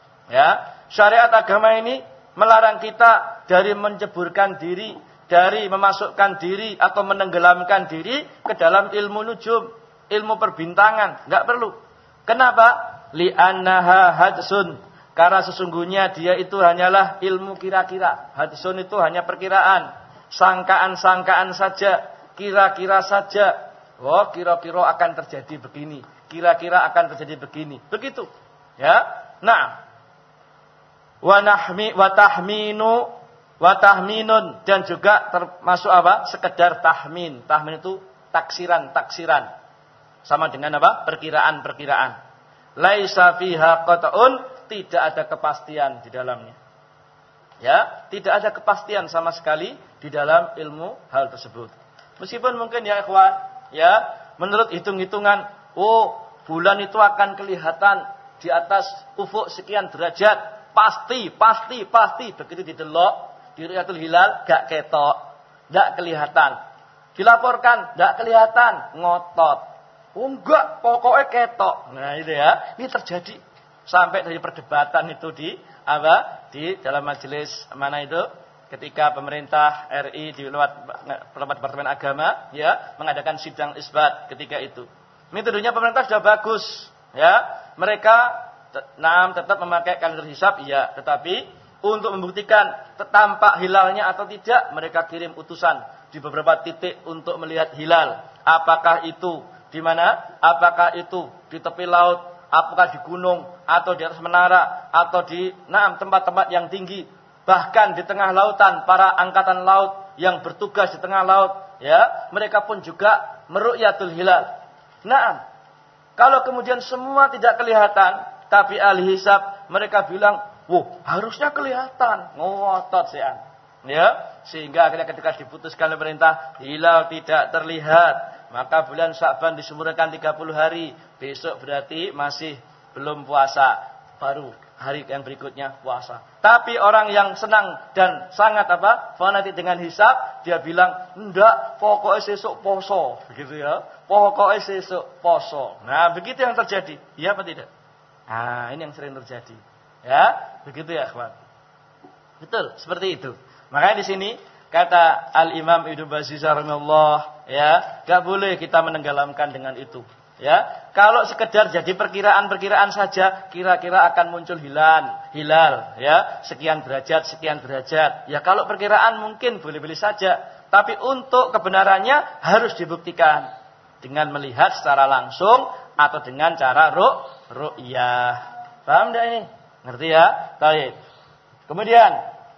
Ya, syariat agama ini melarang kita dari menceburkan diri, dari memasukkan diri atau menenggelamkan diri ke dalam ilmu nujum, ilmu perbintangan, enggak perlu. Kenapa? Li'annaha hadsun. Karena sesungguhnya dia itu hanyalah ilmu kira-kira. Hadsun itu hanya perkiraan. Sangkaan-sangkaan saja, kira-kira saja. Oh, kira-kira akan terjadi begini, kira-kira akan terjadi begini. Begitu. Ya. Nah, wa nahmi wa tahminu wa tahminun, dan juga termasuk apa? Sekedar tahmin. Tahmin itu taksiran-taksiran. Sama dengan apa? Perkiraan-perkiraan. Laisa fiha qat'un, tidak ada kepastian di dalamnya. Ya, tidak ada kepastian sama sekali di dalam ilmu hal tersebut. Meskipun mungkin ya ikhwan, ya, menurut hitung-hitungan, oh, bulan itu akan kelihatan di atas ufuk sekian derajat, pasti, pasti, pasti. Begitu didelok di Ru'yatul Hilal, gak ketok, gak kelihatan. Dilaporkan, gak kelihatan, ngotot. Oh, enggak, pokoknya ketok. Nah, itu ya, ini terjadi sampai dari perdebatan itu di apa? Di dalam majelis mana itu? Ketika pemerintah R I di lewat Departemen Agama ya mengadakan sidang isbat ketika itu. Metodenya pemerintah sudah bagus ya. Mereka nah, tetap memakai kalender hisab iya, tetapi untuk membuktikan tampak hilalnya atau tidak, mereka kirim utusan di beberapa titik untuk melihat hilal. Apakah itu di mana? Apakah itu di tepi laut, apakah di gunung atau di atas menara atau di enam tempat-tempat yang tinggi, bahkan di tengah lautan, para angkatan laut yang bertugas di tengah laut, ya, mereka pun juga meru'yatul hilal. Nah, kalau kemudian semua tidak kelihatan, tapi ahli hisab mereka bilang, "Wah, harusnya kelihatan." Ngotot sih, ya, sehingga akhirnya ketika diputuskan oleh pemerintah hilal tidak terlihat, maka bulan Sya'ban disumurkan tiga puluh hari. Besok berarti masih belum puasa, baru hari yang berikutnya puasa. Tapi orang yang senang dan sangat apa? Fanatik dengan hisab, dia bilang, "Enggak, pokoknya sesuk poso." Begitu ya. Pokoknya sesuk poso. Nah, begitu yang terjadi. Iya apa tidak? Nah, ini yang sering terjadi. Ya, begitu ya, akhwat. Betul, seperti itu. Makanya di sini kata Al-Imam Ibnu Bazizah rahimahullah, ya, enggak boleh kita menenggelamkan dengan itu. Ya, kalau sekedar jadi perkiraan-perkiraan saja, kira-kira akan muncul hilal, hilal, ya, sekian derajat, sekian derajat. Ya, kalau perkiraan mungkin boleh-boleh saja, tapi untuk kebenarannya harus dibuktikan dengan melihat secara langsung atau dengan cara ru' ru'yah. Paham enggak ini? Ngerti ya? Baik. Kemudian,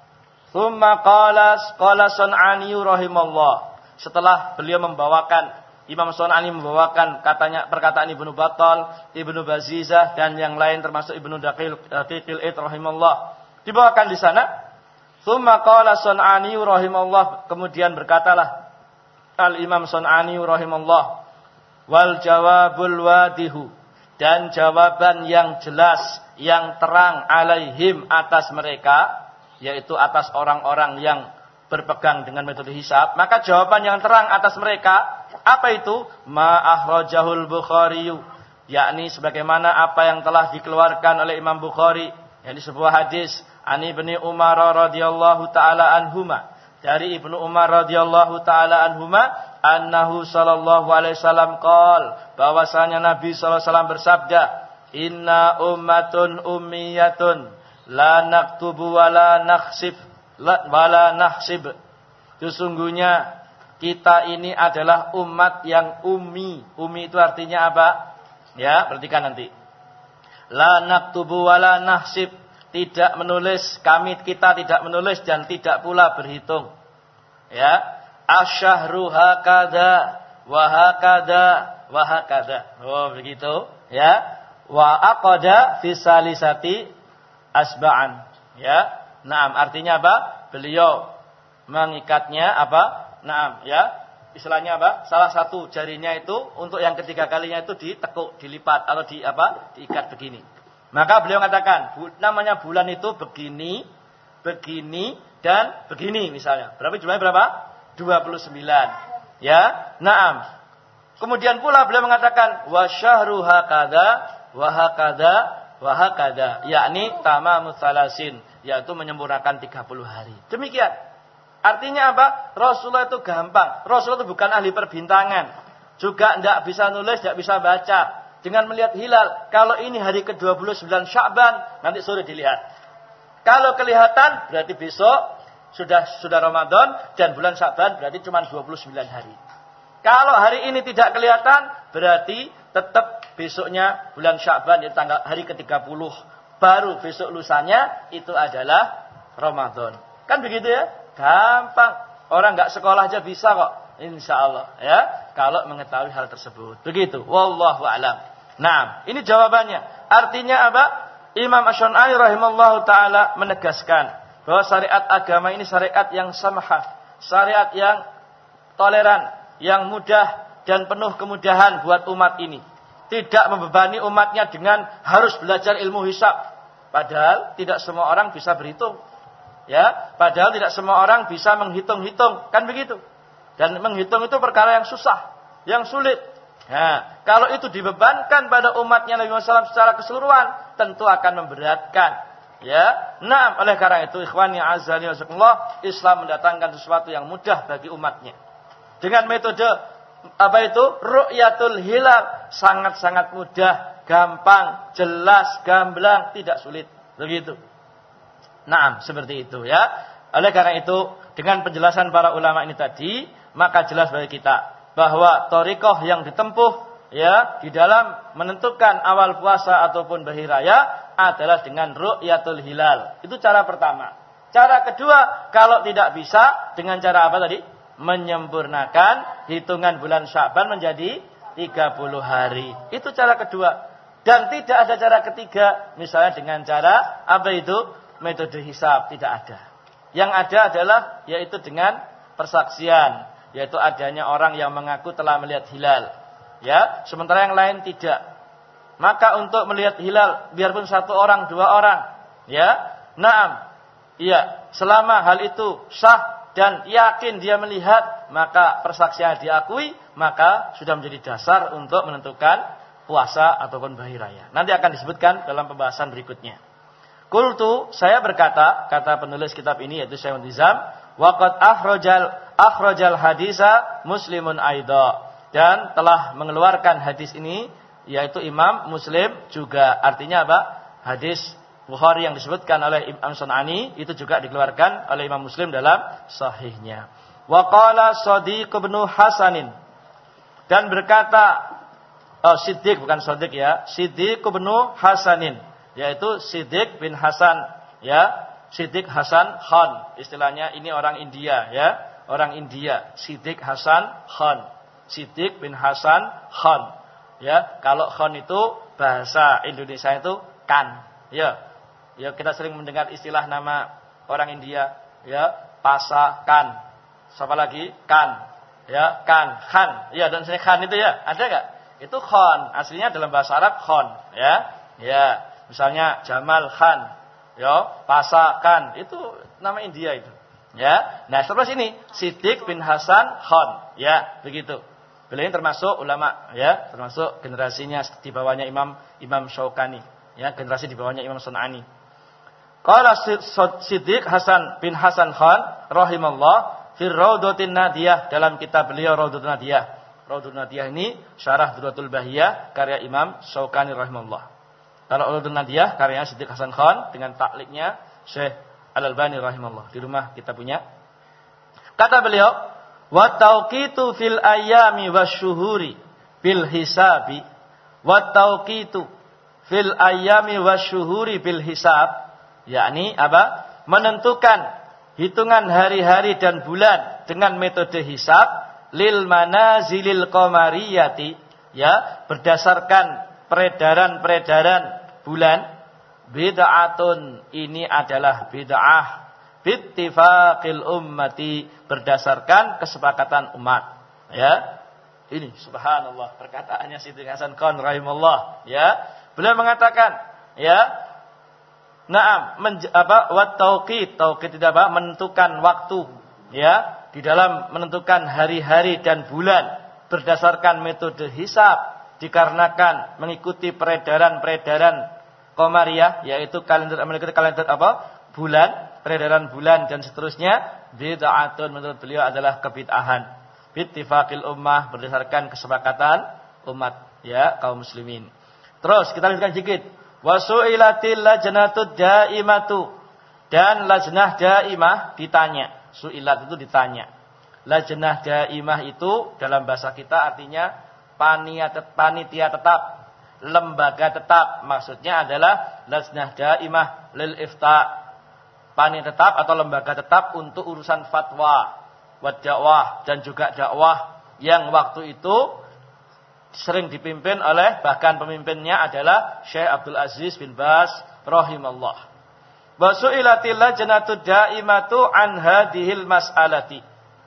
tsumma qala qala Sun'ani rahimallah. Setelah beliau membawakan Imam Sun'ani membawakan katanya perkataan Ibnu Battal, Ibnu Bazizah dan yang lain termasuk Ibnu Daqiqil Id rahimallah. Dibawakan di sana. Tsumma qala Sun'ani rahimallah, kemudian berkatalah Al-Imam Sun'ani rahimallah, wal jawabul wadihu, dan jawaban yang jelas, yang terang alaihim atas mereka, yaitu atas orang-orang yang berpegang dengan metode hisab, maka jawaban yang terang atas mereka apa itu? Ma akhrajahul Bukhari, yakni sebagaimana apa yang telah dikeluarkan oleh Imam Bukhari, yakni sebuah hadis ani Ibnu Umar radhiyallahu taala anhuma, dari Ibnu Umar radhiyallahu taala anhuma, annahu sallallahu alaihi wasallam qaal, bahwasanya Nabi sallallahu alaihi wasallam bersabda, inna ummatun ummiyatun la naktubu wa la nakhsib wa la nahsib. Sesungguhnya kita ini adalah umat yang ummi. Ummi itu artinya apa? Ya, perhatikan nanti. La naktubu wa la nahsib, tidak menulis, kami kita tidak menulis dan tidak pula berhitung. Ya, asyahru hakada wa hakada wa hakada. Oh, begitu, ya. Wa aqada fi salisati asba'an. Ya. Naam, artinya apa? Beliau mengikatnya apa? Naam, ya. Istilahnya apa? Salah satu jarinya itu untuk yang ketiga kalinya itu ditekuk, dilipat atau di apa? Diikat begini. Maka beliau katakan, bu, namanya bulan itu begini, begini dan begini misalnya. Berapa jumlahnya berapa? dua puluh sembilan. Ya. Naam. Kemudian pula beliau mengatakan wa syahru hakada wa hakada wa hakada, yakni tamamus salasin, yaitu menyempurnakan tiga puluh hari. Demikian. Artinya apa? Rasulullah itu gampang. Rasulullah itu bukan ahli perbintangan. Juga tidak bisa nulis, tidak bisa baca. Dengan melihat hilal, kalau ini hari ke dua puluh sembilan Sya'ban, nanti sore dilihat. Kalau kelihatan, berarti besok sudah sudah Ramadan, dan bulan Sya'ban berarti cuma dua puluh sembilan hari. Kalau hari ini tidak kelihatan, berarti tetap besoknya bulan Sya'ban, itu tanggal hari ke tiga puluh. Baru besok lusanya, itu adalah Ramadan. Kan begitu ya? Gampang. Orang enggak sekolah aja bisa kok. Insyaallah, ya. Kalau mengetahui hal tersebut. Begitu. Wallahu a'lam. Nah, ini jawabannya. Artinya apa? Imam Asy-Syu'aini rahimallahu taala menegaskan bahwa syariat agama ini syariat yang samahah, syariat yang toleran, yang mudah dan penuh kemudahan buat umat ini. Tidak membebani umatnya dengan harus belajar ilmu hisab. Padahal tidak semua orang bisa berhitung. Ya, padahal tidak semua orang bisa menghitung-hitung, kan begitu. Dan menghitung itu perkara yang susah, yang sulit. Nah, kalau itu dibebankan pada umatnya Nabi Muhammad shallallahu alaihi wasallam secara keseluruhan, tentu akan memberatkan. Ya, nah, oleh karena itu, ikhwani azani wasakumullah, Islam mendatangkan sesuatu yang mudah bagi umatnya. Dengan metode apa itu? Ru'yatul hilal, sangat-sangat mudah, gampang, jelas, gamblang, tidak sulit. Begitu. Naam, seperti itu ya. Oleh karena itu, dengan penjelasan para ulama ini tadi, maka jelas bagi kita bahwa thariqah yang ditempuh ya di dalam menentukan awal puasa ataupun hari raya adalah dengan ru'yatul hilal. Itu cara pertama. Cara kedua, kalau tidak bisa, dengan cara apa tadi? Menyempurnakan hitungan bulan Sya'ban menjadi tiga puluh hari. Itu cara kedua. Dan tidak ada cara ketiga, misalnya dengan cara apa itu? Metode hisab, tidak ada. Yang ada adalah yaitu dengan persaksian, yaitu adanya orang yang mengaku telah melihat hilal. Ya, sementara yang lain tidak. Maka untuk melihat hilal, biarpun satu orang, dua orang, ya, naam, iya, selama hal itu sah dan yakin dia melihat, maka persaksian diakui, maka sudah menjadi dasar untuk menentukan puasa ataupun hari raya. Nanti akan disebutkan dalam pembahasan berikutnya. Qultu, saya berkata, kata penulis kitab ini yaitu Syaikhul Nizam, waqad akhrajal akhrajal hadisa Muslimun aidha, dan telah mengeluarkan hadis ini yaitu Imam Muslim juga. Artinya apa? Hadis Bukhari yang disebutkan oleh Imam Sunani itu juga dikeluarkan oleh Imam Muslim dalam sahihnya. Wa qala Shadiq bin Hasanin, dan berkata oh Siddiq bukan Shadiq ya, Siddiq bin Hasanin, yaitu Siddiq bin Hasan ya, Siddiq Hasan Khan, istilahnya ini orang India ya, orang India, Siddiq Hasan Khan, Siddiq bin Hasan Khan ya. Kalau Khan itu bahasa Indonesia itu kan ya. Ya kita sering mendengar istilah nama orang India ya, Pasa Kan. Siapa lagi? Kan. Ya, Kan, Khan. Ya, dan saya Khan itu ya, ada enggak? Itu Khan, aslinya dalam bahasa Arab Khan ya. Ya, misalnya Jamal Khan. Ya, Pasa Kan, itu nama India itu. Ya. Nah, setelah sini Siddiq bin Hasan Khan. Ya, begitu. Beliau ini termasuk ulama ya, termasuk generasinya di bawahnya Imam Imam Syaukani. Ya, generasi di bawahnya Imam Sunani. Qala Siddiq Hasan bin Hasan Khan rahimallah fi Raudhatin Nadiyah, dalam kitab beliau Raudhatul Nadiyah. Raudhatul Nadiyah ini syarah Durratul Bahiyah karya Imam Syaukani rahimallah. Kalau Raudhatul Nadiyah karyanya Siddiq Hasan Khan dengan takliknya Syekh Al-Albani rahimallah. Di rumah kita punya. Kata beliau, wa tauqitu fil ayami wasyuhuri bil hisabi, wa tauqitu fil ayami wasyuhuri bil hisab, yakni apa? Menentukan hitungan hari-hari dan bulan dengan metode hisab lil manazilil qamariyati, ya, berdasarkan peredaran-peredaran bulan. Bid'atun, ini adalah bid'ah bittifaqil ummati, berdasarkan kesepakatan umat. Ya. Ini subhanallah perkataannya Siddiq Hasan Khan rahimallah, ya. Beliau mengatakan, ya, Naam, menj- apa wat tauqit, tauqit itu apa? Menentukan waktu, ya, di dalam menentukan hari-hari dan bulan berdasarkan metode hisab, dikarenakan mengikuti peredaran-peredaran qamariyah, yaitu kalender mengikuti kalender apa? Bulan, peredaran bulan dan seterusnya. Bid'atun, menurut beliau adalah kebid'ahan. Bittifaqil ummah, berdasarkan kesepakatan umat, ya, kaum muslimin. Terus kita lanjutkan sedikit. Wasu'ilatil lajnatud daimatu, dan lajnah daimah ditanya. Su'ilat itu ditanya. Lajnah daimah itu dalam bahasa kita artinya panitia tetap, lembaga tetap. Maksudnya adalah lajnah daimah lil ifta, panitia tetap atau lembaga tetap untuk urusan fatwa, wad dakwah, dan juga dakwah yang waktu itu sering dipimpin oleh, bahkan pemimpinnya adalah Syekh Abdul Aziz bin Baz rahimallah. Wa su'ilatil lajnatud daimatu an hadhil mas'alati.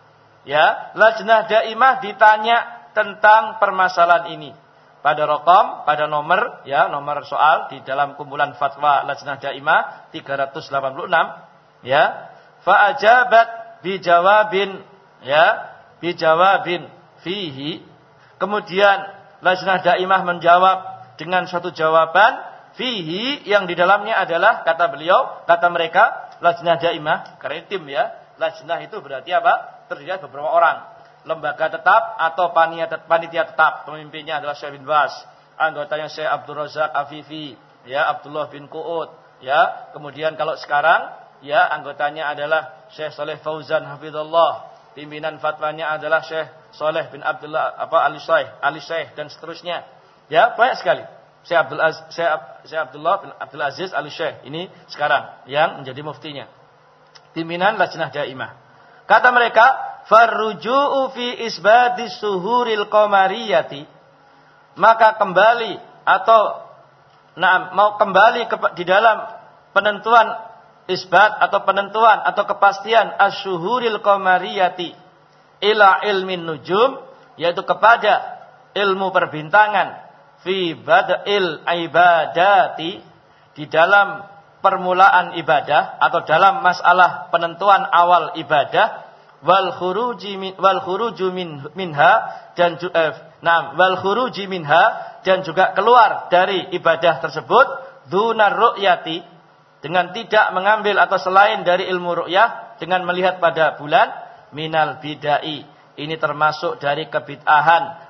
Ya, lajnah daimah ditanya tentang permasalahan ini. Pada raqam, pada nomor, ya, nomor soal di dalam kumpulan fatwa lajnah daimah tiga ratus delapan puluh enam, ya. Fa ajabat bi jawabin, ya, bi jawabin fihi. Kemudian lajnah daimah menjawab dengan suatu jawaban fihi, yang di dalamnya adalah, kata beliau, kata mereka, lajnah daimah, karena tim ya, lajnah itu berarti apa? Terdiri dari beberapa orang, lembaga tetap atau panitia tetap, pemimpinnya adalah Syekh bin Baz, anggotanya Syekh Abdul Razak Afifi, ya, Abdullah bin Qu'ud, ya, kemudian kalau sekarang, ya, anggotanya adalah Syekh Saleh Fauzan hafizallah, pimpinan fatwanya adalah Syekh Saleh bin Abdullah apa Ali Syekh, Ali Syekh dan seterusnya. Ya, banyak sekali. Syekh Abdul Aziz, Syekh, Syekh Abdullah bin Abdul Aziz Ali Syekh ini sekarang yang menjadi muftinya. Pimpinan lajnah daimah. Kata mereka, farruju'u fi isbadis suhuril qamariyati, maka kembali atau nah, mau kembali ke, di dalam penentuan isbat atau penentuan atau kepastian asyuhuril qamariyati ila ilmin nujum, yaitu kepada ilmu perbintangan, fi bada'il ibadati, di dalam permulaan ibadah atau dalam masalah penentuan awal ibadah, wal khuruji min, wal khuruju min, minha dan eh, nah wal khuruji minha, dan juga keluar dari ibadah tersebut, dunar ru'yati, dengan tidak mengambil atau selain dari ilmu ru'yah dengan melihat pada bulan, minal bidai, ini termasuk dari kebid'ahan,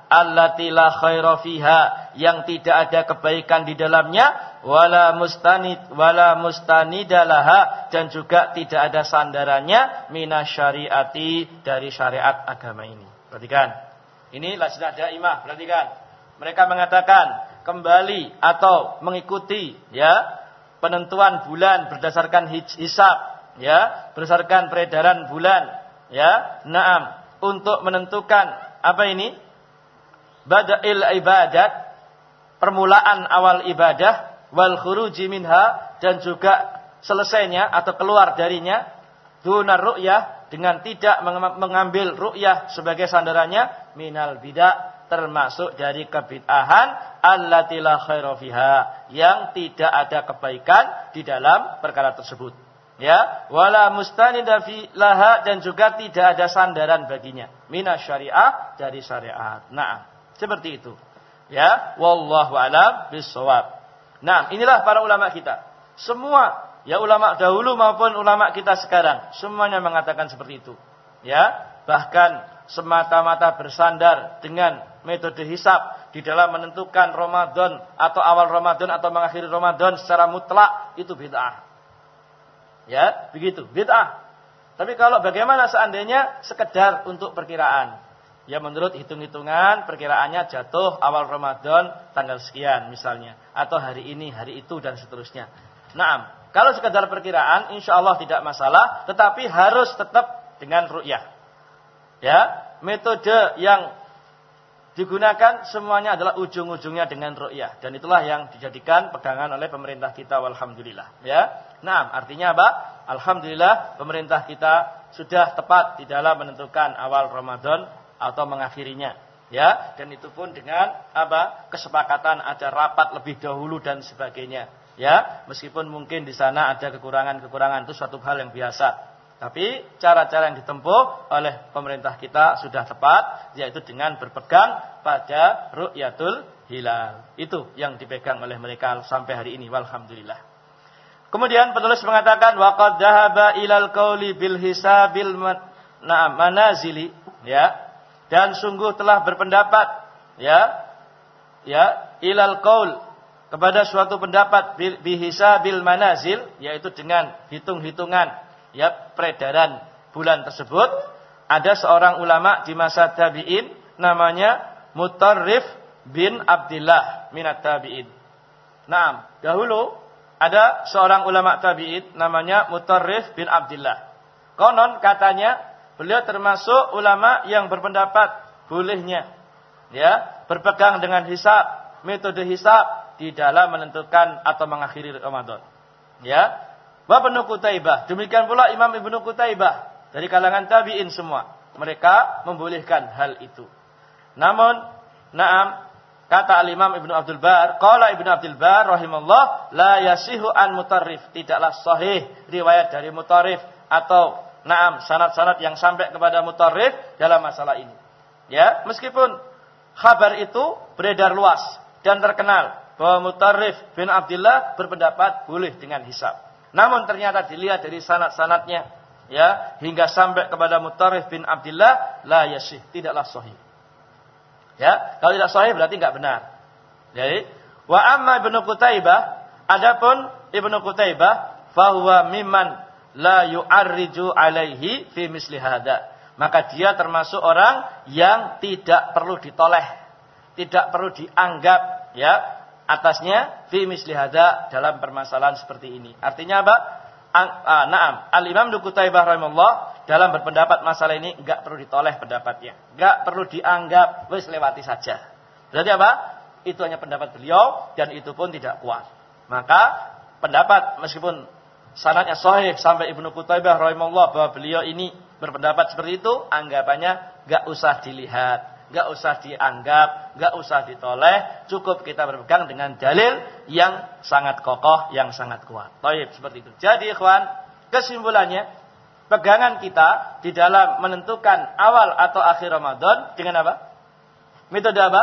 allati la khaira fiha, yang tidak ada kebaikan di dalamnya, wala mustanid wala mustanidalaha, dan juga tidak ada sandarannya minasyariati, dari syariat agama ini. Perhatikan. Ini lajnah daimah, perhatikan. Mereka mengatakan kembali atau mengikuti ya penentuan bulan berdasarkan hisab, ya, berdasarkan peredaran bulan, ya. Naam, untuk menentukan apa ini? Bada'il ibadat, permulaan awal ibadah, wal khuruji minha, dan juga selesainya atau keluar darinya, dunar ru'yah, dengan tidak mengambil ru'yah sebagai sandarannya, minal bidah, termasuk dari kebid'ahan allati la khaira fiha, yang tidak ada kebaikan di dalam perkara tersebut. Ya, wala mustanida fi laha, dan juga tidak ada sandaran baginya, minasyariah, dari syariat. Nah, seperti itu. Ya, wallahu a'lam bissawab. Nah, inilah para ulama kita. Semua ya ulama dahulu maupun ulama kita sekarang, semuanya mengatakan seperti itu. Ya, bahkan semata-mata bersandar dengan metode hisab di dalam menentukan Ramadan atau awal Ramadan atau mengakhiri Ramadan secara mutlak, itu bid'ah. Ya, begitu, bid'ah. Tapi kalau bagaimana seandainya sekedar untuk perkiraan? Ya, menurut hitung-hitungan perkiraannya jatuh awal Ramadan tanggal sekian misalnya, atau hari ini, hari itu, dan seterusnya. Naam, kalau sekedar perkiraan insya Allah tidak masalah, tetapi harus tetap dengan ru'yah. Ya, metode yang digunakan semuanya adalah ujung-ujungnya dengan ru'yah, dan itulah yang dijadikan pegangan oleh pemerintah kita, walhamdulillah. Ya, nah, artinya apa? Alhamdulillah pemerintah kita sudah tepat di dalam menentukan awal Ramadan atau mengakhirinya. Ya, dan itu pun dengan apa? Kesepakatan, ada rapat lebih dahulu dan sebagainya. Ya, meskipun mungkin di sana ada kekurangan-kekurangan, itu suatu hal yang biasa. Tapi cara-cara yang ditempuh oleh pemerintah kita sudah tepat, yaitu dengan berpegang pada ru'yatul hilal. Itu yang dipegang oleh mereka sampai hari ini, walhamdulillah. Kemudian penulis mengatakan waqad dhahaba ilal qauli bil hisabil na'am manazili, ya. Dan sungguh telah berpendapat, ya, ya, ilal qaul, kepada suatu pendapat bi hisabil manazil, yaitu dengan hitung-hitungan ya peredaran bulan tersebut. Ada seorang ulama di masa tabi'in namanya Mutarrif bin Abdillah minat tabi'in. Nah, dahulu ada seorang ulama tabi'in namanya Mutarrif bin Abdillah. Konon katanya beliau termasuk ulama yang berpendapat bolehnya ya berpegang dengan hisab, metode hisab di dalam menentukan atau mengakhiri Ramadan. Ya. Wa Ibnu Qutaibah, demikian pula Imam Ibnu Qutaibah, dari kalangan tabi'in semua, mereka membolehkan hal itu. Namun, na'am, kata al-Imam Ibnu Abdul Bar, qala Ibnu Abdul Bar rahimallah, la yasihu an Mutarrif, tidaklah sahih riwayat dari Mutarrif atau na'am sanad-sanad yang sampai kepada Mutarrif dalam masalah ini. Ya, meskipun kabar itu beredar luas dan terkenal bahwa Mutarrif bin Abdillah berpendapat boleh dengan hisab. Namun ternyata dilihat dari sanad-sanadnya, ya, hingga sampai kepada Mutarrif bin Abdillah, la yasih, tidaklah sahih. Ya, kalau tidak sahih berarti enggak benar. Jadi, wa amma Ibnu Qutaibah, adapun Ibnu Qutaibah, fahuwa mimman la yu'arriju alaihi fi misli hada. Maka dia termasuk orang yang tidak perlu ditoleh, tidak perlu dianggap, ya, atasnya fi misli hada, dalam permasalahan seperti ini. Artinya apa? Ah, na'am, Al-Imam Ibnu Qutaibah rahimahullah dalam berpendapat masalah ini enggak perlu ditoleh pendapatnya, enggak perlu dianggap, wis lewati saja. Berarti apa? Itu hanya pendapat beliau dan itu pun tidak kuat. Maka pendapat meskipun sanadnya sahih sampai Ibnu Qutaibah rahimahullah bahwa beliau ini berpendapat seperti itu, anggapannya enggak usah dilihat, enggak usah dianggap, enggak usah ditoleh, cukup kita berpegang dengan dalil yang sangat kokoh, yang sangat kuat. Baik, seperti itu. Jadi ikhwan, kesimpulannya, pegangan kita di dalam menentukan awal atau akhir Ramadan dengan apa? Metode apa?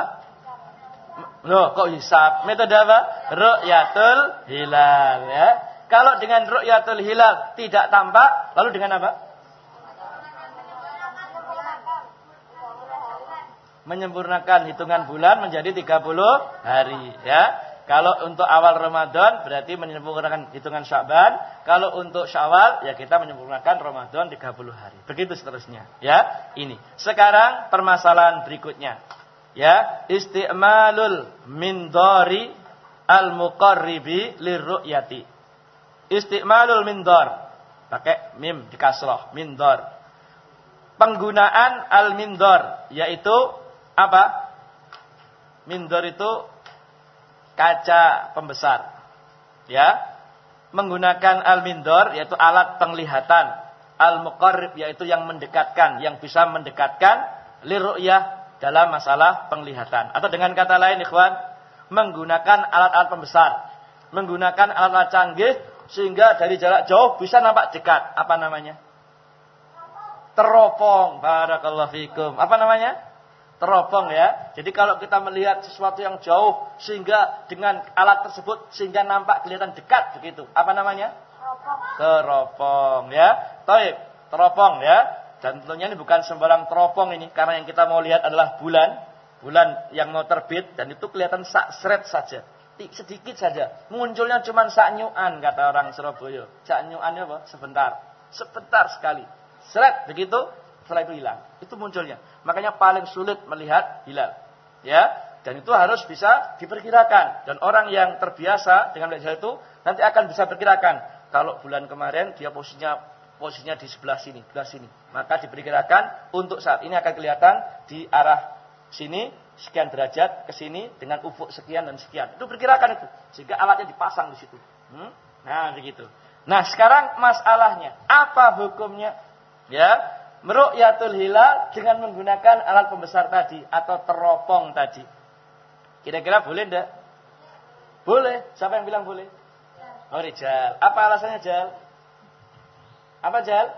Loh, kok hisab? Metode apa? Ru'yatul hilal, ya. Kalau dengan ru'yatul hilal tidak tampak, lalu dengan apa? menyempurnakan hitungan bulan menjadi tiga puluh hari, ya. Kalau untuk awal Ramadan berarti menyempurnakan hitungan Sya'ban. Kalau untuk Syawal ya kita menyempurnakan Ramadan tiga puluh hari. Begitu seterusnya, ya. Ini. Sekarang permasalahan berikutnya. Ya, isti'malul mindari al-muqarribi lirru'yati. Isti'malul mindar. Pakai mim di kasrah, mindar. Penggunaan al-mindar yaitu apa? Mindar itu kaca pembesar, ya, menggunakan al-mindar yaitu alat penglihatan, al-muqarrib yaitu yang mendekatkan, yang bisa mendekatkan liru'yah dalam masalah penglihatan. Atau dengan kata lain, ikhwan, menggunakan alat-alat pembesar, menggunakan alat-alat canggih sehingga dari jarak jauh bisa nampak dekat. Apa namanya? Teropong. Barakallahu fikum. Apa namanya? Teropong, ya. Jadi kalau kita melihat sesuatu yang jauh sehingga dengan alat tersebut sehingga nampak kelihatan dekat begitu. Apa namanya? Teropong. Teropong, ya. Taib, teropong, ya. Dan tentunya ini bukan sembarang teropong ini karena yang kita mau lihat adalah bulan, bulan yang mau terbit dan itu kelihatan sak seret saja. Sedikit saja. Munculnya cuma sak nyuan kata orang Surabaya. Sak nyuan apa? Sebentar. Sebentar sekali. Seret begitu. Setelah itu hilang. Itu munculnya. Makanya paling sulit melihat hilal. Ya, dan itu harus bisa diperkirakan. Dan orang yang terbiasa dengan melihat hilal itu nanti akan bisa perkirakan. Kalau bulan kemarin dia posisinya posisinya di sebelah sini, sebelah sini. Maka diperkirakan untuk saat ini akan kelihatan di arah sini sekian derajat ke sini dengan ufuk sekian dan sekian. Itu perkirakan itu. Sehingga alatnya dipasang di situ. Hmm? Nah, begitu. Nah, sekarang masalahnya apa hukumnya? Ya, meru'yatul hilal dengan menggunakan alat pembesar tadi atau teropong tadi. Kira-kira boleh enggak? Boleh. Siapa yang bilang boleh? Oh, Rijal. Apa alasannya, Jal? Apa, Jal?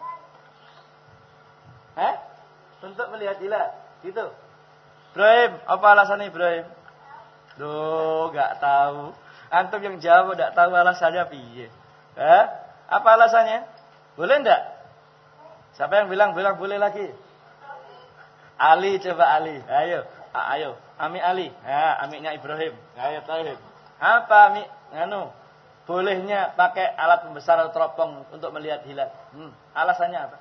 Hah? Untuk melihat hilal. Gitu. Ibrahim, apa alasannya Ibrahim? Duh, enggak tahu. Antum yang jawab enggak tahu alasannya piye. Hah? Apa alasannya? Boleh enggak? Siapa yang bilang bilang boleh lagi? Ali, coba Ali. Ayo, ayo. Ami Ali. Ya, amiknya Ibrahim. Ayo, Taib. Apa ami? Anu, bolehnya pakai alat pembesar atau teropong untuk melihat hilal. Hmm, alasannya apa?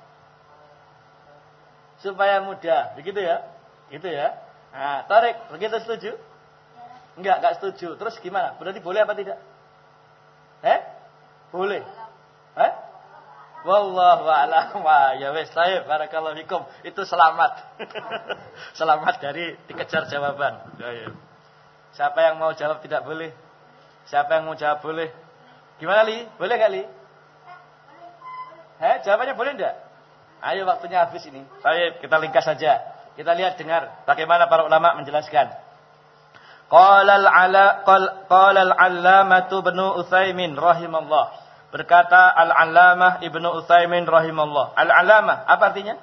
Supaya mudah. Begitu ya? Gitu ya? Nah, Tarik, begitu setuju? Enggak, enggak setuju. Terus gimana? Berarti boleh apa tidak? Eh? Boleh. Eh? Wallahu a'lam. Ya wes, saya barakallahu fikum. Itu selamat. Selamat dari dikejar jawaban. Ya, ya. Siapa yang mau jawab tidak boleh? Siapa yang mau jawab boleh? Gimana, Li? Boleh enggak, Li? Eh, jawabannya boleh enggak? Ayo, waktunya habis ini. Baik, kita ringkas saja. Kita lihat dengar bagaimana para ulama menjelaskan. Qala al-ala qala al-allamatu ibnu Utsaimin rahimallah. Berkata Al-Allamah Ibnu Utsaimin rahimahullah. Al-Allamah apa artinya?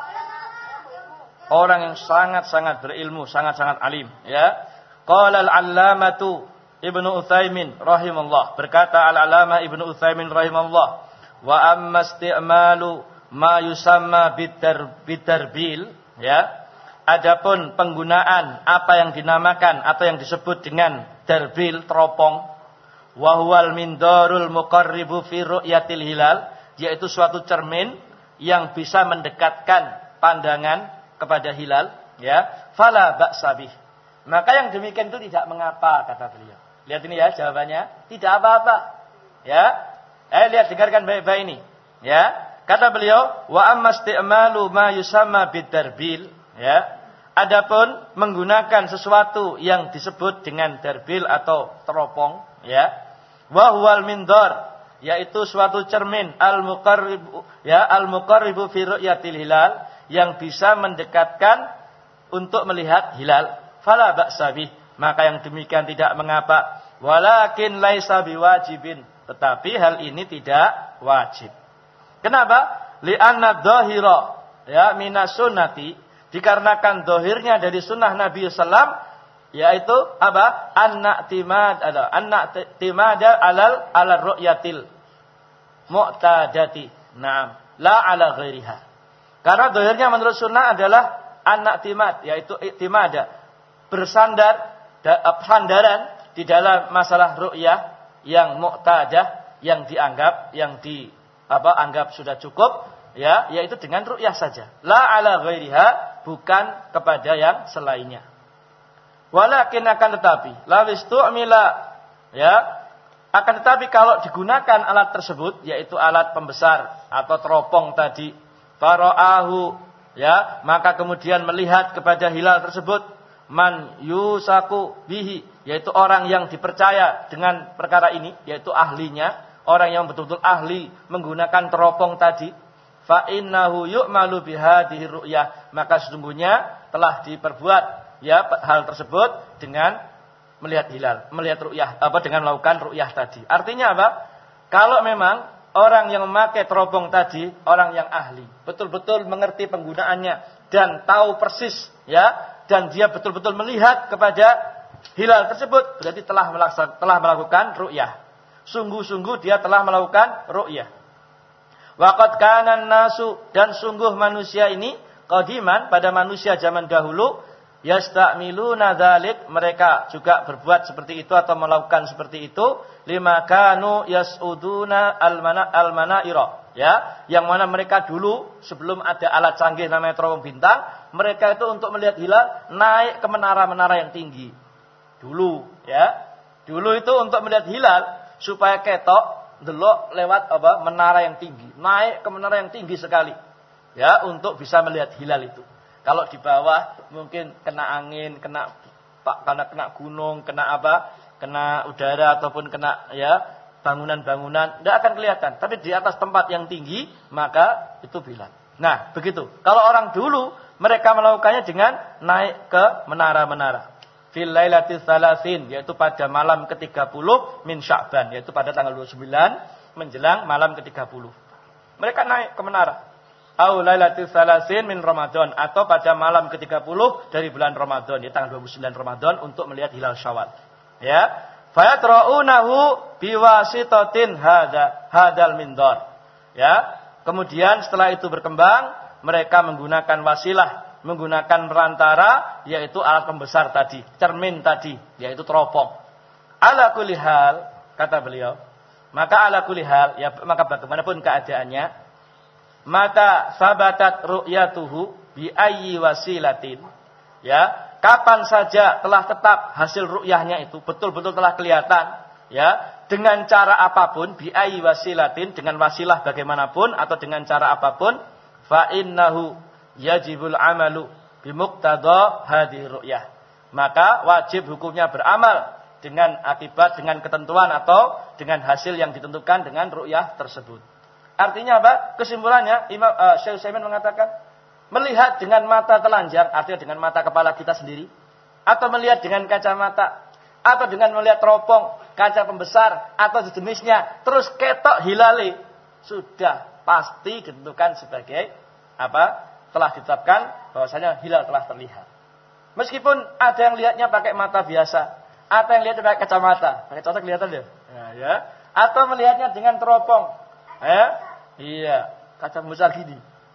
Orang yang sangat-sangat berilmu, sangat-sangat alim, ya. Qala Al-Allamatu Ibnu Utsaimin rahimahullah. Berkata Al-Allamah Ibnu Utsaimin rahimahullah, wa amma isti'malu ma yusamma bidarbil, ya. Adapun penggunaan apa yang dinamakan atau yang disebut dengan darbil, teropong, wa huwal mindarul muqarribu fi ru'yatil hilal, yaitu suatu cermin yang bisa mendekatkan pandangan kepada hilal, ya, fala ba'sa bih. Maka yang demikian itu tidak mengapa, kata beliau. Lihat ini ya jawabannya, tidak apa-apa. Ya. Eh lihat dengarkan baik-baik ini, ya. Kata beliau, wa amma isti'malu ma yusamma bidarbil, ya. Adapun menggunakan sesuatu yang disebut dengan darbil atau teropong, ya, wa huwal mindar, yaitu suatu cermin al-muqarribu, ya, al-muqarribu fi ru'yatil hilal, yang bisa mendekatkan untuk melihat hilal, fala ba'sa bih, maka yang demikian tidak mengapa, walakin laisa biwajibin, tetapi hal ini tidak wajib. Kenapa? Li'anna dhahira, ya, minas sunnati, dikarenakan dohirnya dari sunnah Nabi sallallahu alaihi wasallam, yaitu apa? An-na'timad ada an-na'timada alal ala ru'yatil mu'tadati. Naam, la ala ghairiha. Karena dohirnya menurut sunnah adalah anak timat, yaitu iktimada, bersandar, sandaran di dalam masalah ru'yah yang mu'tadah, yang dianggap, yang di apa anggap sudah cukup, ya, yaitu dengan ru'yah saja. La ala ghairiha, bukan kepada yang selainnya. Walakin akan tetapi, lawis tu'mila, ya, akan tetapi kalau digunakan alat tersebut, yaitu alat pembesar atau teropong tadi, fara'ahu, ya, maka kemudian melihat kepada hilal tersebut, man yusaku bihi, yaitu orang yang dipercaya dengan perkara ini, yaitu ahlinya, orang yang betul-betul ahli menggunakan teropong tadi, fa innahu yu'malu bihadhihi ru'yah, maka sesungguhnya telah diperbuat, ya, hal tersebut dengan melihat hilal, melihat ru'yah, apa dengan melakukan ru'yah tadi. Artinya apa? Kalau memang orang yang memakai teropong tadi, orang yang ahli, betul-betul mengerti penggunaannya dan tahu persis, ya, dan dia betul-betul melihat kepada hilal tersebut, berarti telah melaksanakan, telah melakukan ru'yah. Sungguh-sungguh dia telah melakukan ru'yah. Waqad kana nasu, dan sungguh manusia ini qadiman, pada manusia zaman dahulu, yastamiluna dzalik, mereka juga berbuat seperti itu atau melakukan seperti itu, lima kanu yasuduna almana almanaira, ya, yang mana mereka dulu sebelum ada alat canggih namanya teropong bintang, mereka itu untuk melihat hilal naik ke menara-menara yang tinggi. Dulu, ya. Dulu itu untuk melihat hilal supaya ketok delok lewat apa? Menara yang tinggi, naik ke menara yang tinggi sekali. Ya, untuk bisa melihat hilal itu. Kalau di bawah mungkin kena angin, kena pak, karena kena gunung, kena apa, kena udara ataupun kena, ya, bangunan-bangunan, tidak akan kelihatan. Tapi di atas tempat yang tinggi, maka itu hilal. Nah, begitu. Kalau orang dulu mereka melakukannya dengan naik ke menara-menara. Fil lailatis salasin, yaitu pada malam ke tiga puluh min Sya'ban, yaitu pada tanggal dua puluh sembilan menjelang malam ke tiga puluh. Mereka naik ke menara. Au lailatis salasin min Ramadan, atau pada malam ke tiga puluh dari bulan Ramadan, ya, tanggal dua puluh sembilan Ramadan, untuk melihat hilal Syawal. Ya, fayatraunahu biwasitatin hada hadal mindar. Ya, kemudian setelah itu berkembang, mereka menggunakan wasilah, menggunakan perantara, yaitu alat pembesar tadi, cermin tadi, yaitu teropong. Ala kulli hal, kata beliau, maka ala kulli hal, ya, maka bagaimanapun keadaannya, mata sabatat ru'yatuhu bi ayyi wasilatin, ya, kapan saja telah tetap hasil ru'yahnya itu betul-betul telah kelihatan, ya, dengan cara apapun, bi ayyi wasilatin, dengan wasilah bagaimanapun atau dengan cara apapun, fa innahu yajibul amalu bi muqtada hadhihi ru'yah, maka wajib hukumnya beramal dengan akibat, dengan ketentuan atau dengan hasil yang ditentukan dengan ru'yah tersebut. Artinya apa? Kesimpulannya, Imam uh, Syekh Utsaimin mengatakan, melihat dengan mata telanjang, artinya dengan mata kepala kita sendiri, atau melihat dengan kacamata, atau dengan melihat teropong, kaca pembesar, atau sejenisnya, terus ketok hilali, sudah pasti ditentukan sebagai apa? Telah ditetapkan bahwasanya hilal telah terlihat. Meskipun ada yang lihatnya pakai mata biasa, atau yang lihatnya pakai kacamata, pakai kacamata kelihatan ya, ya, ya. Atau melihatnya dengan teropong, ya. Iya, kaca besar gini.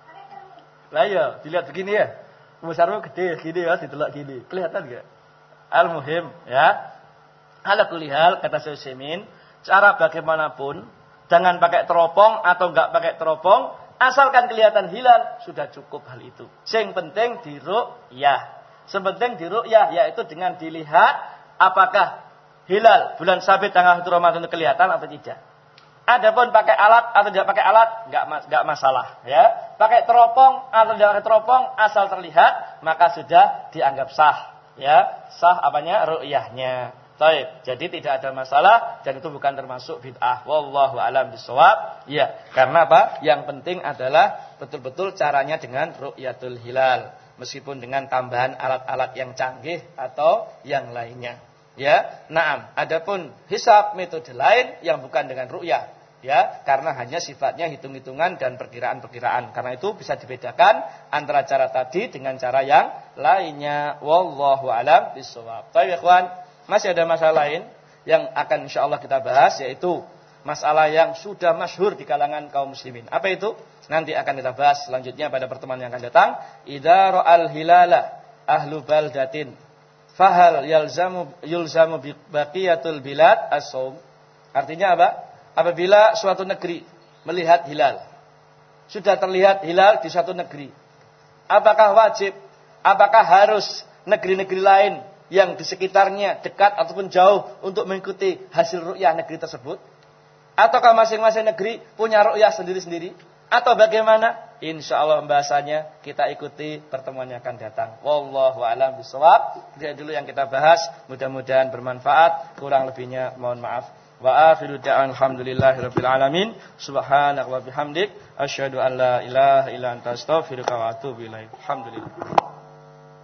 Lah ya, dilihat begini ya. Besarnya gede gini ya, ditelok gini. Kelihatan enggak? Al-muhim, ya. Ala kulli hal, kata Syekh Utsaimin, cara bagaimanapun, jangan pakai teropong atau enggak pakai teropong, asalkan kelihatan hilal, sudah cukup hal itu. Yang penting di ru'yah. Yang penting di ru'yah, yaitu dengan dilihat apakah hilal bulan sabit tanggal satu Ramadan itu kelihatan atau tidak. Adapun pakai alat atau tidak pakai alat, enggak enggak masalah, ya. Pakai teropong atau tidak pakai teropong, asal terlihat, maka sudah dianggap sah, ya. Sah apanya? Ru'yahnya. Baik, jadi tidak ada masalah dan itu bukan termasuk bid'ah. Wallahu a'lam bishawab. Ya, karena apa? Yang penting adalah betul-betul caranya dengan ru'yatul hilal, meskipun dengan tambahan alat-alat yang canggih atau yang lainnya. Ya, naam. Adapun hisab metode lain yang bukan dengan ru'yah, ya, karena hanya sifatnya hitung-hitungan dan perkiraan-perkiraan. Karena itu bisa dibedakan antara cara tadi dengan cara yang lainnya. Wallahu a'lam bishawab. Baik, ikhwan, masih ada masalah lain yang akan insyaallah kita bahas, yaitu masalah yang sudah masyhur di kalangan kaum muslimin. Apa itu? Nanti akan kita bahas selanjutnya pada pertemuan yang akan datang. Idza ra'al hilala ahlu baldatin fahal yalzamu yulzamu baqiyatul bilad as-shaum. Artinya apa? Apabila suatu negeri melihat hilal, sudah terlihat hilal di suatu negeri, apakah wajib, apakah harus negeri-negeri lain yang di sekitarnya dekat ataupun jauh untuk mengikuti hasil ru'yah negeri tersebut? Ataukah masing-masing negeri punya ru'yah sendiri-sendiri? Atau bagaimana? Insyaallah pembahasannya kita ikuti pertemuan yang akan datang. Wallahu a'lam bishawab. Itu dulu yang kita bahas. Mudah-mudahan bermanfaat. Kurang lebihnya mohon maaf. Wa akhiru da'wan alhamdulillahirabbil alamin. Subhanaka wa bihamdik asyhadu an la ilaha illa anta astaghfiruka wa atubu ilaik. Alhamdulillah.